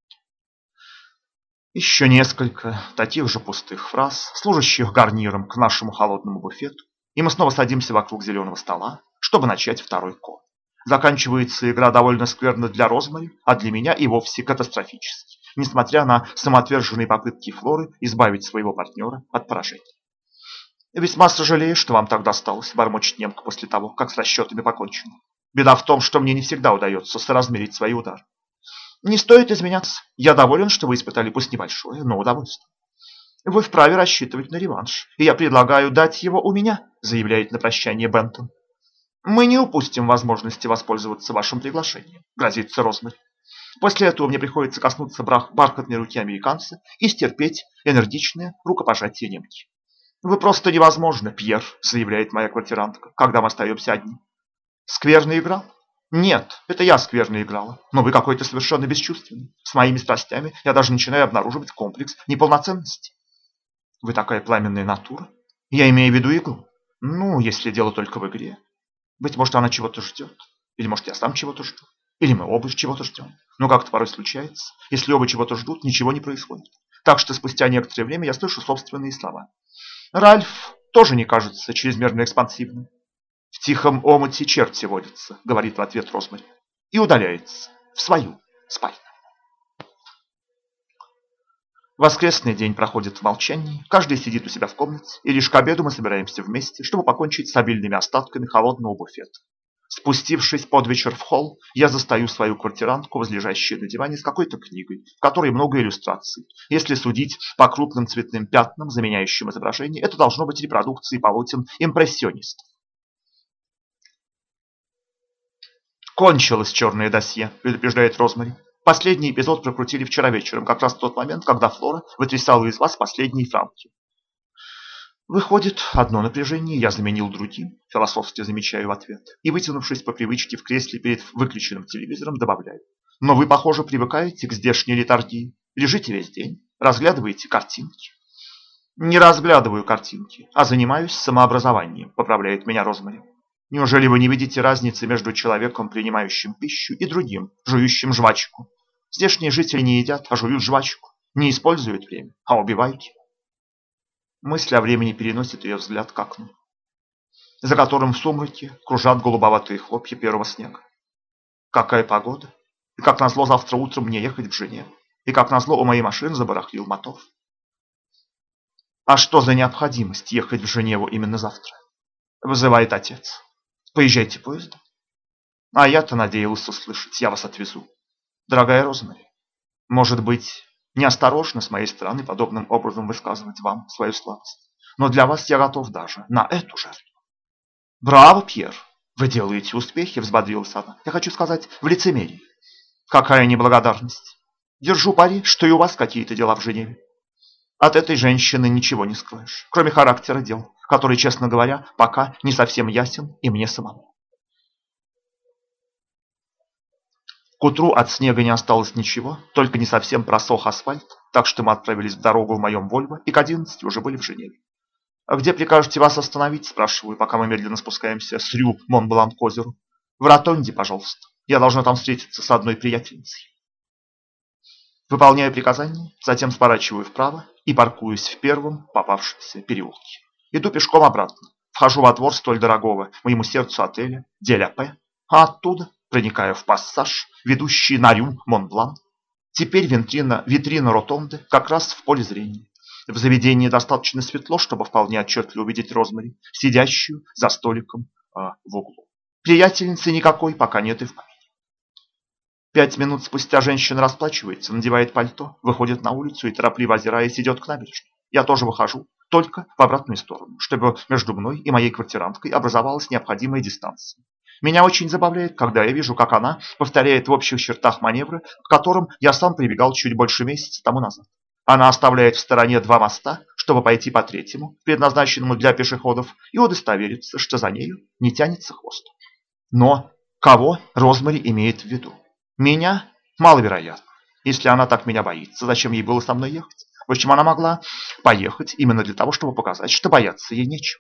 Еще несколько таких же пустых фраз, служащих гарниром к нашему холодному буфету, и мы снова садимся вокруг зеленого стола, чтобы начать второй кон. Заканчивается игра довольно скверно для Розмари, а для меня и вовсе катастрофически, несмотря на самоотверженные попытки Флоры избавить своего партнера от поражения. «Весьма сожалею, что вам так досталось», – бормочет немка после того, как с расчетами покончено. «Беда в том, что мне не всегда удается соразмерить свои удары». «Не стоит изменяться. Я доволен, что вы испытали пусть небольшое, но удовольствие». «Вы вправе рассчитывать на реванш, и я предлагаю дать его у меня», – заявляет на прощание Бентон. «Мы не упустим возможности воспользоваться вашим приглашением», – грозится Розмари. После этого мне приходится коснуться бархатной руки американца и стерпеть энергичное рукопожатие немки. «Вы просто невозможны, Пьер», – заявляет моя квартирантка, когда мы остаемся одни. «Скверно играл?» «Нет, это я скверно играла, но вы какой-то совершенно бесчувственный. С моими страстями я даже начинаю обнаруживать комплекс неполноценности». «Вы такая пламенная натура?» «Я имею в виду игру. Ну, если дело только в игре. Быть может, она чего-то ждет. Или, может, я сам чего-то жду. Или мы оба чего-то ждем. Но как-то порой случается, если оба чего-то ждут, ничего не происходит. Так что спустя некоторое время я слышу собственные слова. Ральф тоже не кажется чрезмерно экспансивным. В тихом омуте черти водятся, говорит в ответ Розмари. И удаляется в свою спальню. Воскресный день проходит в молчании, каждый сидит у себя в комнате, и лишь к обеду мы собираемся вместе, чтобы покончить с обильными остатками холодного буфета. Спустившись под вечер в холл, я застаю свою квартирантку, возлежащую на диване с какой-то книгой, в которой много иллюстраций. Если судить по крупным цветным пятнам, заменяющим изображение, это должно быть репродукции полотен импрессионистов. «Кончилось черное досье», – предупреждает Розмари. «Последний эпизод прокрутили вчера вечером, как раз в тот момент, когда Флора вытрясала из вас последние франки». Выходит, одно напряжение я заменил другим, философски замечаю в ответ, и, вытянувшись по привычке в кресле перед выключенным телевизором, добавляю. Но вы, похоже, привыкаете к здешней летаргии. Лежите весь день, разглядываете картинки. Не разглядываю картинки, а занимаюсь самообразованием, поправляет меня Розмари. Неужели вы не видите разницы между человеком, принимающим пищу, и другим, жующим жвачку? Здешние жители не едят, а жуют жвачку, не используют время, а убивают его. Мысль о времени переносит ее взгляд к окну, за которым в сумраке кружат голубоватые хлопья первого снега. Какая погода! И как назло завтра утром мне ехать в Женеву. И как назло у моей машины забарахлил мотор. А что за необходимость ехать в Женеву именно завтра? Вызывает отец. Поезжайте поездом. А я-то надеялся услышать, я вас отвезу. Дорогая Розмари, может быть, неосторожно с моей стороны подобным образом высказывать вам свою слабость. Но для вас я готов даже на эту жертву. Браво, Пьер! Вы делаете успехи, взбодрилась она. Я хочу сказать, в лицемерии. Какая неблагодарность. Держу пари, что и у вас какие-то дела в Женеве. От этой женщины ничего не скроешь, кроме характера дел, который, честно говоря, пока не совсем ясен и мне самому. К утру от снега не осталось ничего, только не совсем просох асфальт, так что мы отправились в дорогу в моем Вольво и к 11 уже были в Женеве. «А где прикажете вас остановить?» – спрашиваю, пока мы медленно спускаемся с Рю Монблан к озеру. «В Ротонде, пожалуйста. Я должна там встретиться с одной приятельницей». Выполняю приказание, затем сворачиваю вправо и паркуюсь в первом попавшемся переулке. Иду пешком обратно, вхожу во двор столь дорогого моему сердцу отеля «Де ля Пе», а оттуда проникаю в пассаж, ведущий на Рю Монблан. Теперь витрина Ротонды как раз в поле зрения. В заведении достаточно светло, чтобы вполне отчетливо увидеть Розмари, сидящую за столиком в углу. Приятельницы никакой пока нет и в помине. 5 минут спустя женщина расплачивается, надевает пальто, выходит на улицу и, торопливо озираясь, идет к набережной. Я тоже выхожу, только в обратную сторону, чтобы между мной и моей квартиранткой образовалась необходимая дистанция. Меня очень забавляет, когда я вижу, как она повторяет в общих чертах маневры, к которым я сам прибегал чуть больше месяца тому назад. Она оставляет в стороне 2 моста, чтобы пойти по третьему, предназначенному для пешеходов, и удостовериться, что за нею не тянется хвост. Но кого Розмари имеет в виду? Меня? Маловероятно. Если она так меня боится, зачем ей было со мной ехать? Впрочем, она могла поехать именно для того, чтобы показать, что бояться ей нечего.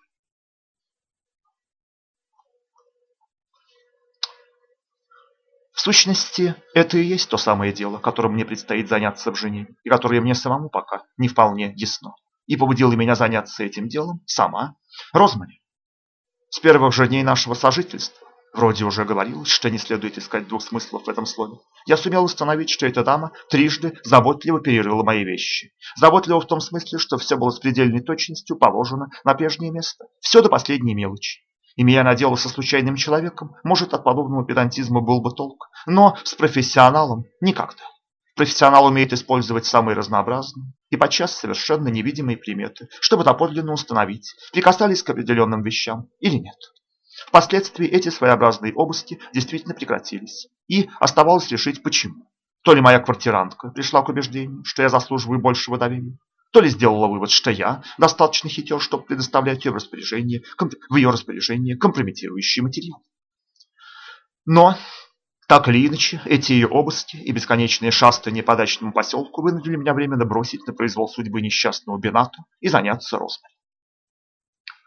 В сущности, это и есть то самое дело, которым мне предстоит заняться в Женеве, и которое мне самому пока не вполне ясно. И побудила меня заняться этим делом сама Розмари. С первых же дней нашего сожительства, вроде уже говорилось, что не следует искать двух смыслов в этом слове, я сумел установить, что эта дама трижды заботливо перерыла мои вещи. Заботливо в том смысле, что все было с предельной точностью положено на прежнее место, все до последней мелочи. Имея она дело со случайным человеком, может, от подобного педантизма был бы толк, но с профессионалом никогда. Профессионал умеет использовать самые разнообразные и подчас совершенно невидимые приметы, чтобы доподлинно установить, прикасались к определенным вещам или нет. Впоследствии эти своеобразные области действительно прекратились, и оставалось решить почему. То ли моя квартирантка пришла к убеждению, что я заслуживаю большего доверия, то ли сделала вывод, что я достаточно хитер, чтобы предоставлять в ее распоряжение компрометирующий материал. Но, так или иначе, эти ее области и бесконечные шастания по дачному поселку вынудили меня временно бросить на произвол судьбы несчастного Бенато и заняться Розмари.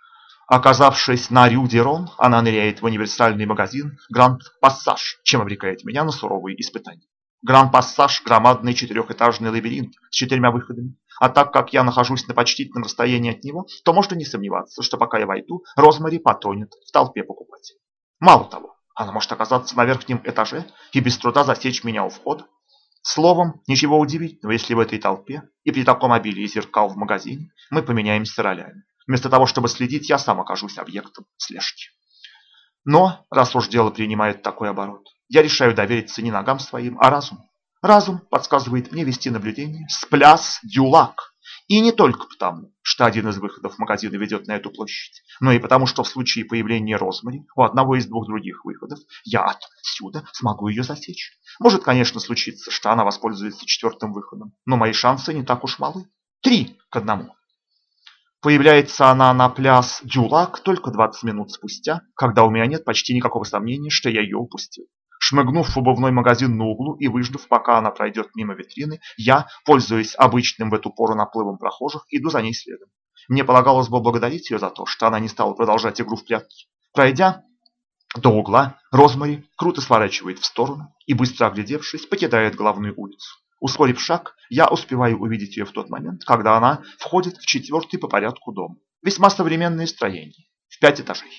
Оказавшись на Рю-де-Рон, она ныряет в универсальный магазин «Гранд Пассаж», чем обрекает меня на суровые испытания. Гранд Пассаж – громадный четырехэтажный лабиринт с 4 выходами. А так как я нахожусь на почтительном расстоянии от него, то можно не сомневаться, что пока я войду, Розмари потонет в толпе покупателей. Мало того, она может оказаться на верхнем этаже и без труда засечь меня у входа. Словом, ничего удивительного, если в этой толпе и при таком обилии зеркал в магазине мы поменяемся ролями. Вместо того, чтобы следить, я сам окажусь объектом слежки. Но, раз уж дело принимает такой оборот, я решаю довериться не ногам своим, а разуму. Разум подсказывает мне вести наблюдение с Пляс-Дю-Лак. И не только потому, что один из выходов магазина ведет на эту площадь, но и потому, что в случае появления Розмари у одного из двух других выходов я отсюда смогу ее засечь. Может, конечно, случиться, что она воспользуется четвертым выходом, но мои шансы не так уж малы. 3-1. Появляется она на Пляс Дюлак только 20 минут спустя, когда у меня нет почти никакого сомнения, что я ее упустил. Шмыгнув в обувной магазин на углу и выждав, пока она пройдет мимо витрины, я, пользуясь обычным в эту пору наплывом прохожих, иду за ней следом. Мне полагалось бы благодарить ее за то, что она не стала продолжать игру в прятки. Пройдя до угла, Розмари круто сворачивает в сторону и, быстро оглядевшись, покидает главную улицу. Ускорив шаг, я успеваю увидеть ее в тот момент, когда она входит в 4-й по порядку дом. Весьма современное строение, в 5 этажей.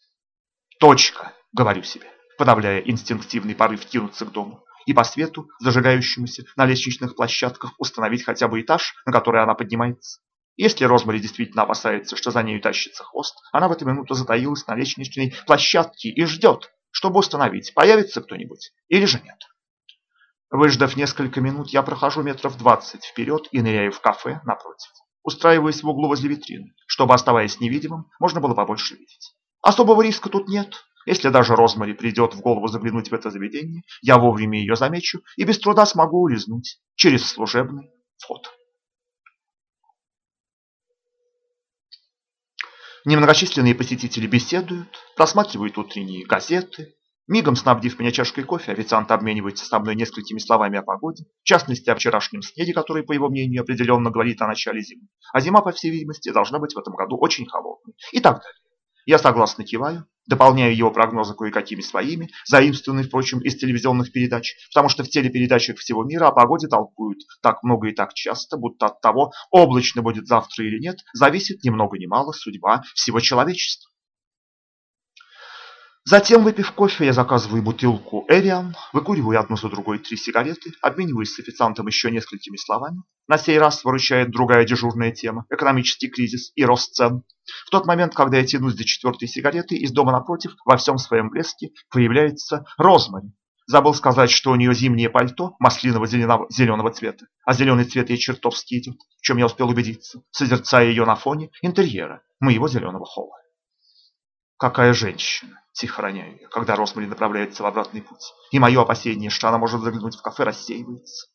Точка, говорю себе, подавляя инстинктивный порыв кинуться к дому и по свету, зажигающемуся на лестничных площадках, установить хотя бы этаж, на который она поднимается. Если Розмари действительно опасается, что за нею тащится хвост, она в эту минуту затаилась на лестничной площадке и ждет, чтобы установить, появится кто-нибудь или же нет. Выждав несколько минут, я прохожу метров 20 вперед и ныряю в кафе напротив. Устраиваюсь в углу возле витрины, чтобы, оставаясь невидимым, можно было побольше видеть. Особого риска тут нет. Если даже Розмари придет в голову заглянуть в это заведение, я вовремя ее замечу и без труда смогу улизнуть через служебный вход. Немногочисленные посетители беседуют, просматривают утренние газеты. Мигом снабдив меня чашкой кофе, официант обменивается со мной несколькими словами о погоде, в частности о вчерашнем снеге, который, по его мнению, определенно говорит о начале зимы. А зима, по всей видимости, должна быть в этом году очень холодной. И так далее. Я согласно киваю, дополняю его прогнозы кое-какими своими, заимствованными, впрочем, из телевизионных передач, потому что в телепередачах всего мира о погоде толкуют так много и так часто, будто от того, облачно будет завтра или нет, зависит ни много ни мало судьба всего человечества. Затем, выпив кофе, я заказываю бутылку Эвиан, выкуриваю одну за другой 3 сигареты, обмениваюсь с официантом еще несколькими словами. На сей раз выручает другая дежурная тема – экономический кризис и рост цен. В тот момент, когда я тянусь до 4-й сигареты, из дома напротив во всем своем блеске появляется Розмари. Забыл сказать, что у нее зимнее пальто маслиново-зеленого цвета, а зеленый цвет ей чертовски идет, в чем я успел убедиться, созерцая ее на фоне интерьера моего зеленого холла. Какая женщина, тихо роняю я, когда Розмари направляется в обратный путь, и мое опасение, что она может заглянуть в кафе, рассеивается.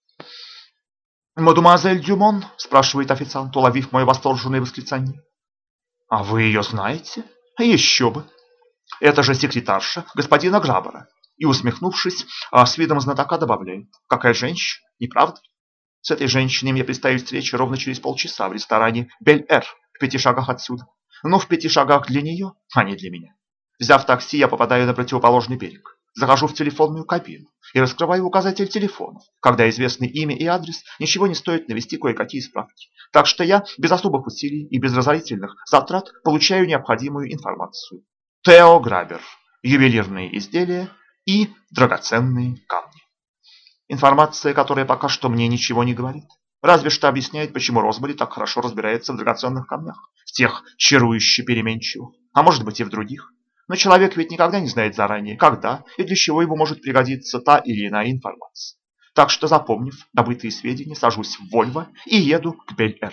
«Мадемуазель Дюмон?» – спрашивает официант, уловив мое восторженное восклицание. «А вы ее знаете?» «Еще бы! Это же секретарша господина Грабера». И, усмехнувшись, с видом знатока добавляет: «Какая женщина, не правда ли? С этой женщиной мне предстоит встреча ровно через полчаса в ресторане «Бель-Эр» в 5 шагах отсюда. Но в 5 шагах для нее, а не для меня». Взяв такси, я попадаю на противоположный берег. Захожу в телефонную кабину и раскрываю указатель телефонов, когда известны имя и адрес, ничего не стоит навести кое-какие справки. Так что я без особых усилий и без разорительных затрат получаю необходимую информацию. Тео Грабер. Ювелирные изделия и драгоценные камни. Информация, которая пока что мне ничего не говорит. Разве что объясняет, почему Розмари так хорошо разбирается в драгоценных камнях, в тех чарующе переменчивых, а может быть и в других. Но человек ведь никогда не знает заранее, когда и для чего ему может пригодиться та или иная информация. Так что, запомнив добытые сведения, сажусь в Вольво и еду к Бель-Эр.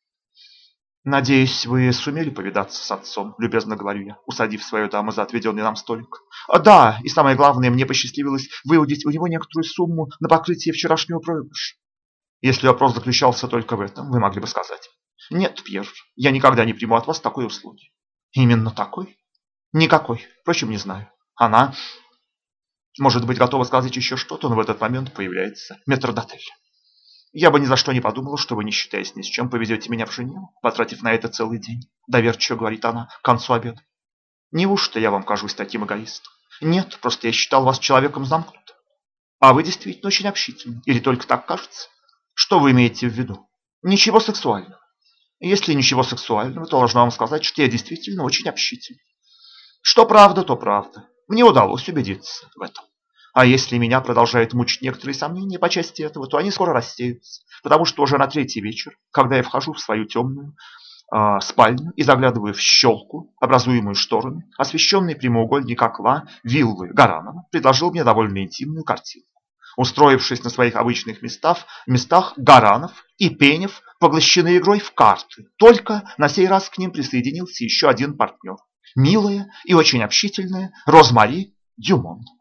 «Надеюсь, вы сумели повидаться с отцом», — любезно говорю я, усадив свою даму за отведенный нам столик. «Да, и самое главное, мне посчастливилось выудить у него некоторую сумму на покрытие вчерашнего проигрыша». «Если вопрос заключался только в этом, вы могли бы сказать». «Нет, Пьер, я никогда не приму от вас такой услуги». «Именно такой?» «Никакой. Впрочем, не знаю. Она, может быть, готова сказать еще что-то, но в этот момент появляется метрдотель». Я бы ни за что не подумала, что вы, не считаясь ни с чем, повезете меня в Женеву, потратив на это целый день. Доверчиво говорит она к концу обеда. Неужто я вам кажусь таким эгоистом? Нет, просто я считал вас человеком замкнутым. А вы действительно очень общительны. Или только так кажется? Что вы имеете в виду? Ничего сексуального. Если ничего сексуального, то должна вам сказать, что я действительно очень общительный. Что правда, то правда. Мне удалось убедиться в этом. А если меня продолжают мучить некоторые сомнения по части этого, то они скоро рассеются. Потому что уже на третий вечер, когда я вхожу в свою темную спальню и заглядываю в щелку, образуемую шторами, освещенный прямоугольник окна виллы Гаранова предложил мне довольно интимную картину. Устроившись на своих обычных местах Гаранов и Пенев поглощены игрой в карты. Только на сей раз к ним присоединился еще один партнер. Милая и очень общительная Розмари Дюмон.